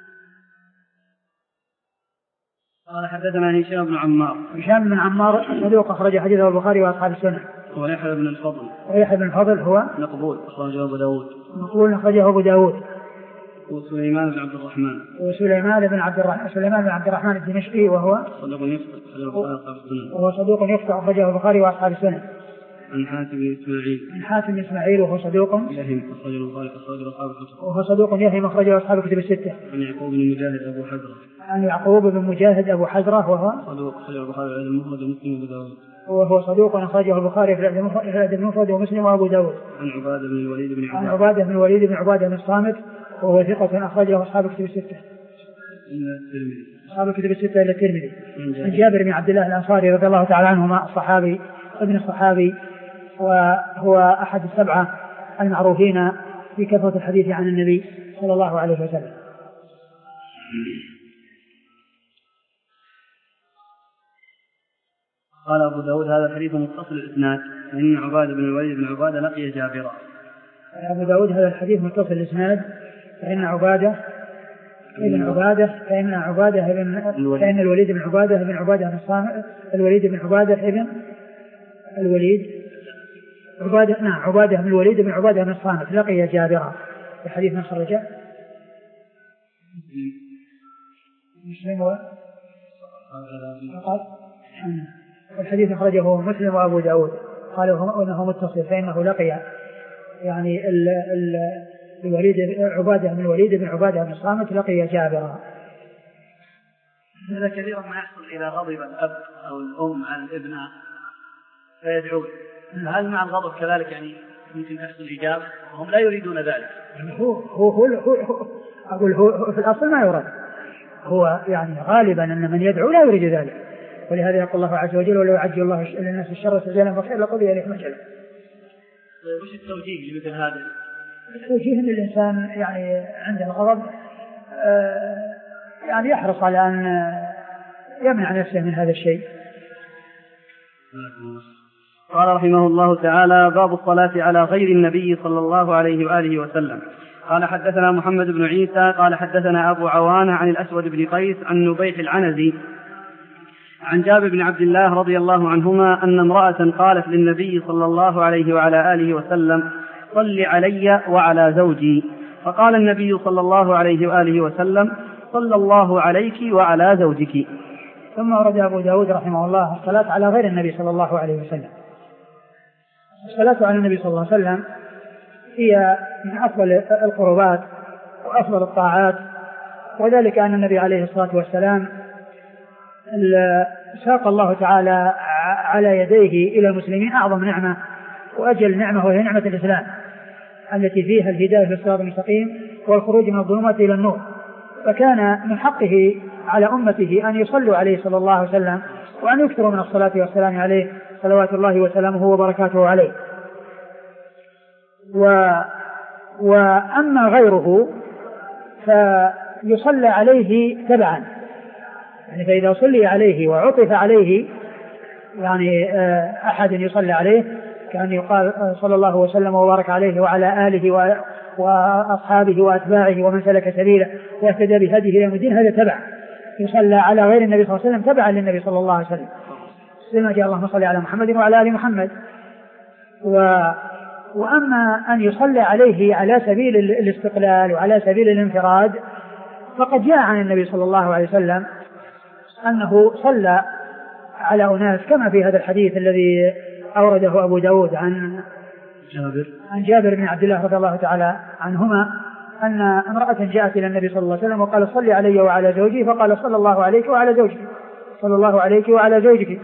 قال حدثنا هشام بن عمار. هشام بن عمار صدوق أخرج حديثه البخاري وأصحاب السنة. ويحيى بن الفضل. ويحيى بن الفضل هو مقبول أخرجه أبو داود. مقبول أخرجه أبو داود. وسليمان بن عبد الرحمن. وسليمان بن عبد الرحمن سليمان بن عبد الرحمن الدمشقي وهو صدوق يخطئ وهو صدوق يخطئ أخرجه البخاري وأصحاب السنة. عن حاتم بن إسماعيل. عن حاتم بن إسماعيل وهو صدوق يهم أخرجه البخاري أخرجه أصحاب الكتب. وهو صدوق يهم أخرجه أصحاب الكتب الستة. عن يعقوب بن مجاهد أبو حجرة. عن يعقوب بن مجاهد أبو حجرة وهو صدوق أخرجه البخاري في المفرد ومسلم وأبو داود. وهو صدوق أخرجه البخاري في المفرد ومسلم وأبو داود. عن عبادة بن الوليد بن عبادة. عن عبادة بن الوليد بن عبادة بن الصامت وهو ثقة أخرجه أصحاب الكتب الستة. أصحاب الكتب الستة إلى الترمذي. عن جابر بن عبد الله الأنصاري رضي الله تعالى عنهما الصحابي ابن الصحابي، وهو أحد السبعة المعروفين في كثرة الحديث عن النبي صلى الله عليه وسلم. قال أبو داود هذا الحديث متصل الإسناد، فإن عبادة بن الوليد بن عبادة لقي جابرا. أبو داود هذا الحديث متصل الإسناد، فإن عبادة ابن عبادة فإن عبادة ابن فإن الوليد بن عبادة ابن عبادة بن الصامت الوليد بن عبادة ابن الوليد عبادة نعم عبادة بن الوليد بن عبادة بن الصامت لقي جابرا. الحديث من خرجه مسلم وقال الحديث أخرجه مسلم وأبو داود قالوا أنه متصل، فإنه لقي يعني ال ال الوليد عبادة بن الوليد بن عبادة بن الصامت لقي جابرا. هذا كثيرا ما يحصل إذا غضب الأب أو الأم على الابناء فيدعون، هل مع الغضب كذلك يعني ممكن تحصل إجابة وهم لا يريدون ذلك؟ هو هو هو, هو أقول هو في الأصل ما يراد، هو يعني غالبا أن من يدعو لا يريد ذلك، ولهذا يقول الله عز وجل ولو عجل الله للناس الشر استعجالا فخير لقضي إليهم أجلهم. وش التوجيه لمثل هذا؟ التوجيه أن الإنسان يعني عند الغضب يعني يحرص على أن يمنع نفسه من هذا الشيء. قال رحمه الله تعالى: باب الصلاة على غير النبي صلى الله عليه وآله وسلم. قال حدثنا محمد بن عيسى قال حدثنا أبو عوانة عن الأسود بن قيس عن نبيح العنزي عن جابر بن عبد الله رضي الله عنهما أن امرأة قالت للنبي صلى الله عليه وعلى آله وسلم: صل علي وعلى زوجي. فقال النبي صلى الله عليه وآله وسلم: صلى الله عليك وعلى زوجك. ثم ورد أبو داود رحمه الله الصلاة على غير النبي صلى الله عليه وسلم. الصلاة على النبي صلى الله عليه وسلم هي من أفضل القربات وأفضل الطاعات، وذلك أن النبي عليه الصلاة والسلام ساق الله تعالى على يديه إلى المسلمين أعظم نعمة وأجل نعمة، وهي نعمة الإسلام التي فيها الهداية في الصراط المستقيم والخروج من الظلمات إلى النور، فكان من حقه على أمته أن يصلوا عليه صلى الله عليه وسلم وأن يكثروا من الصلاة والسلام عليه صلوات الله وسلامه وبركاته عليه. و وأما غيره فيصلى عليه تبعا، يعني فإذا صلي عليه وعطف عليه يعني أحد يصلى عليه كأن يقال صلى الله وسلم وبارك عليه وعلى آله وأصحابه وأتباعه ومن سلك سبيله واهتدى بهديه إلى الدين، هذا تبع يصلى على غير النبي صلى الله عليه وسلم تبعا للنبي صلى الله عليه وسلم، لما جاء اللهم صل على محمد وعلى آل محمد. و وأما أن يصلى عليه على سبيل الاستقلال وعلى سبيل الانفراد فقد جاء عن النبي صلى الله عليه وسلم أنه صلى على أناس كما في هذا الحديث الذي أورده أبو داود عن جابر عن جابر بن عبد الله رضي الله تعالى عنهما أن امرأة جاءت إلى النبي صلى الله عليه وسلم وقال: صلي علي وعلى زوجي، فقال: صلى الله عليك وعلى زوجك، صلى الله عليك وعلى زوجك.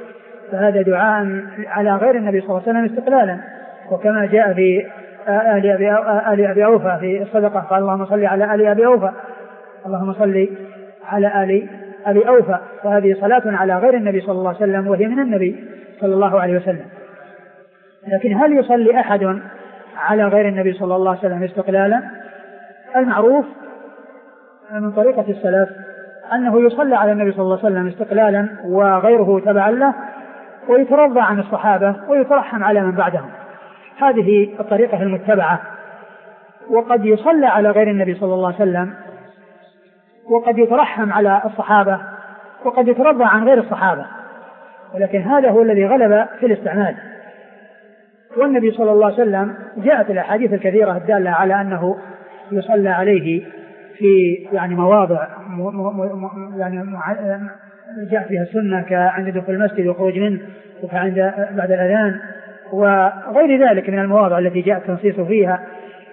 فهذا دعاء على غير النبي صلى الله عليه وسلم استقلالا. وكما جاء في آل أبي, آل أبي أوفى في الصدقة قال اللهم صل على آل أبي أوفى، اللهم صل على آل أبي أوفى، فهذه صلاة على غير النبي صلى الله عليه وسلم وهي من النبي صلى الله عليه وسلم. لكن هل يصلي أحد على غير النبي صلى الله عليه وسلم استقلالا؟ المعروف من طريقة السلف أنه يصلى على النبي صلى الله عليه وسلم استقلالا وغيره تبعا له، ويترضى عن الصحابة ويترحم على من بعدهم. هذه الطريقة المتبعة. وقد يصلى على غير النبي صلى الله عليه وسلم، وقد يترحم على الصحابة، وقد يترضى عن غير الصحابة، ولكن هذا هو الذي غلب في الاستعمال. والنبي صلى الله عليه وسلم جاءت الأحاديث الكثيرة الدالة على أنه يصلى عليه في يعني مواضع يعني جاء فيها السنة كعند دخول المسجد والخروج منه، وكعند بعد الأذان، وغير ذلك من المواضع التي جاء التنصيص فيها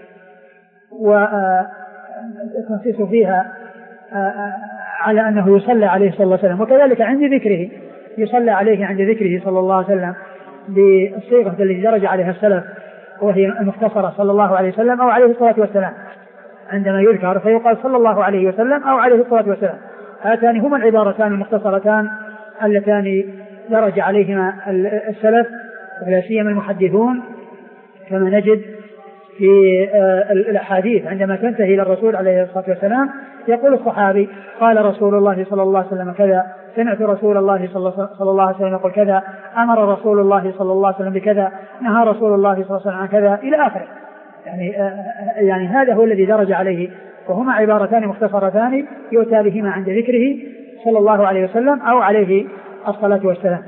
والتنصيص فيها على أنه يصلى عليه صلى الله عليه وسلم. وكذلك عند ذكره يصلى عليه عند ذكره صلى الله عليه وسلم بالصيغة التي درج عليها السلف، وهي المختصرة صلى الله عليه وسلم أو عليه الصلاة والسلام. عندما يذكر فيقال صلى الله عليه وسلم أو عليه الصلاة والسلام. هاتان هما العبارتان المختصرتان اللتان درج عليهما السلف ولا سيما المحدثون، كما نجد في الأحاديث عندما تنتهي إلى الرسول عليه الصلاة والسلام يقول الصحابي قال رسول الله صلى الله عليه وسلم كذا، سمعت رسول الله صلى الله عليه وسلم يقول كذا، أمر رسول الله صلى الله عليه وسلم بكذا، نهى رسول الله صلى الله عليه وسلم عن كذا، إلى آخره. يعني, يعني هذا هو الذي درج عليه، وهما عبارتان مختصرتان يؤتى بهما عند ذكره صلى الله عليه وسلم أو عليه الصلاة والسلام.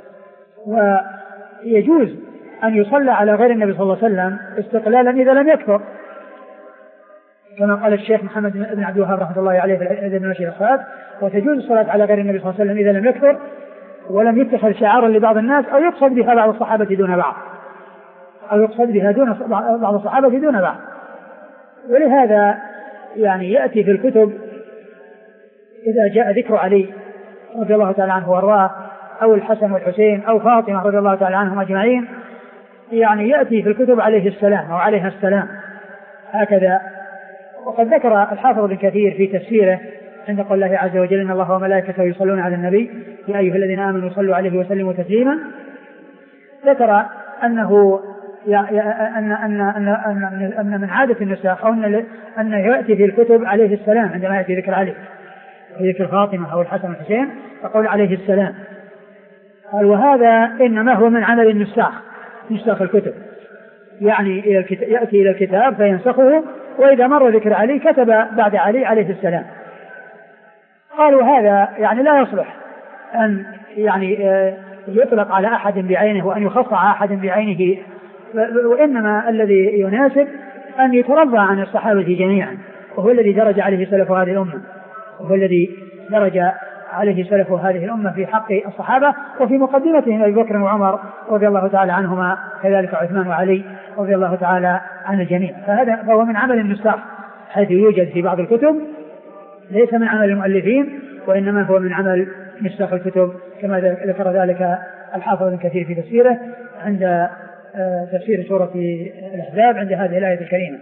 ويجوز أن يصلى على غير النبي صلى الله عليه وسلم استقلالا إذا لم يكثر، كما قال الشيخ محمد بن عبد الوهاب رحمه الله عليه في الأدب المشي الصلاة، وتجوز الصلاة على غير النبي صلى الله عليه وسلم إذا لم يكثر ولم يتخذ شعارا لبعض الناس أو يقصد بها بعض الصحابة دون بعض أو يقصد بها دون بعض الصحابة دون بعض. ولهذا يعني يأتي في الكتب إذا جاء ذكر علي رضي الله تعالى عنه وارضاه أو الحسن والحسين أو فاطمة رضي الله تعالى عنهم أجمعين، يعني يأتي في الكتب عليه السلام أو عليها السلام هكذا. وقد ذكر الحافظ ابن كثير في تفسيره عند قول الله عز وجل إن الله وملائكته يصلون على النبي يا أيها الذين آمنوا صلوا عليه وسلموا تسليما، ذكر أنه أن أن أن أن أن من عادة النساخ أو أن أن يأتي في الكتب عليه السلام عندما يأتي ذكر علي ذكر فاطمة أو الحسن والحسين فقول عليه السلام. قال وهذا إنما هو من عمل النساخ، نسخ الكتب، يعني إلى الكتاب يأتي إلى الكتاب فينسخه، وإذا مر ذكر علي كتب بعد علي عليه السلام. قالوا هذا يعني لا يصلح أن يعني يطلق على أحد بعينه وأن يخص على أحد بعينه، وإنما الذي يناسب أن يترضى عن الصحابة جميعا، وهو الذي درج عليه سلف هذه الأمة، وهو الذي درج عليه سلف هذه الأمة في حق الصحابة، وفي مقدمتهم أبي بكر وعمر رضي الله تعالى عنهما، كذلك عثمان وعلي رضي الله تعالى عن الجميع. فهذا فهو من عمل النساخ حيث يوجد في بعض الكتب، ليس من عمل المؤلفين وإنما هو من عمل نساخ الكتب، كما ذكر ذلك الحافظ ابن كثير في تفسيره عند تفسير سورة الأحزاب عند هذه الآية الكريمة.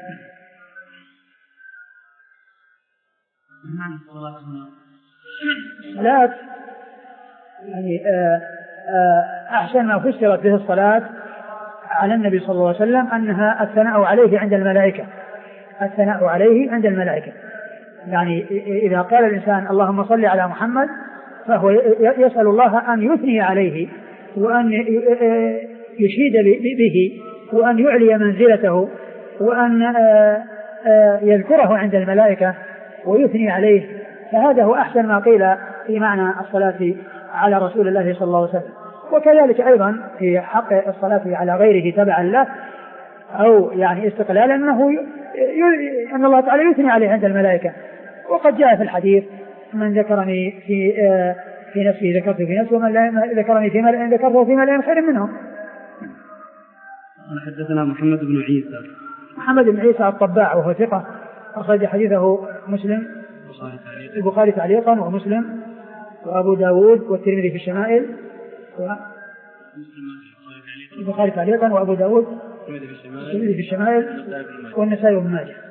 الصلاة يعني أحسن ما فسرت به الصلاة على النبي صلى الله عليه وسلم أنها الثناء عليه عند الملائكة، الثناء عليه عند الملائكة. يعني إذا قال الإنسان اللهم صل على محمد فهو يسأل الله أن يثني عليه وأن يشيد به وأن يعلي منزلته وأن يذكره عند الملائكة ويثني عليه. فهذا هو أحسن ما قيل في معنى الصلاة على رسول الله صلى الله عليه وسلم. وكذلك أيضا في حق الصلاة على غيره تبعا له أو يعني استقلالا أنه أن الله تعالى يثني عليه عند الملائكة. وقد جاء في الحديث من ذكرني في في نفسه ذكرته في نفسه، ومن ذكرني في ملأ ذكرته في ملأ خير منهم. حدثنا محمد بن عيسى محمد بن عيسى الطباع وهو ثقة، أخرج حديثه مسلم البخاري تعليقا ومسلم وأبو داود والترمذي في الشمائل، البخاري تعليقا وأبو داود في الشمائل والنسائي وابن ماجه.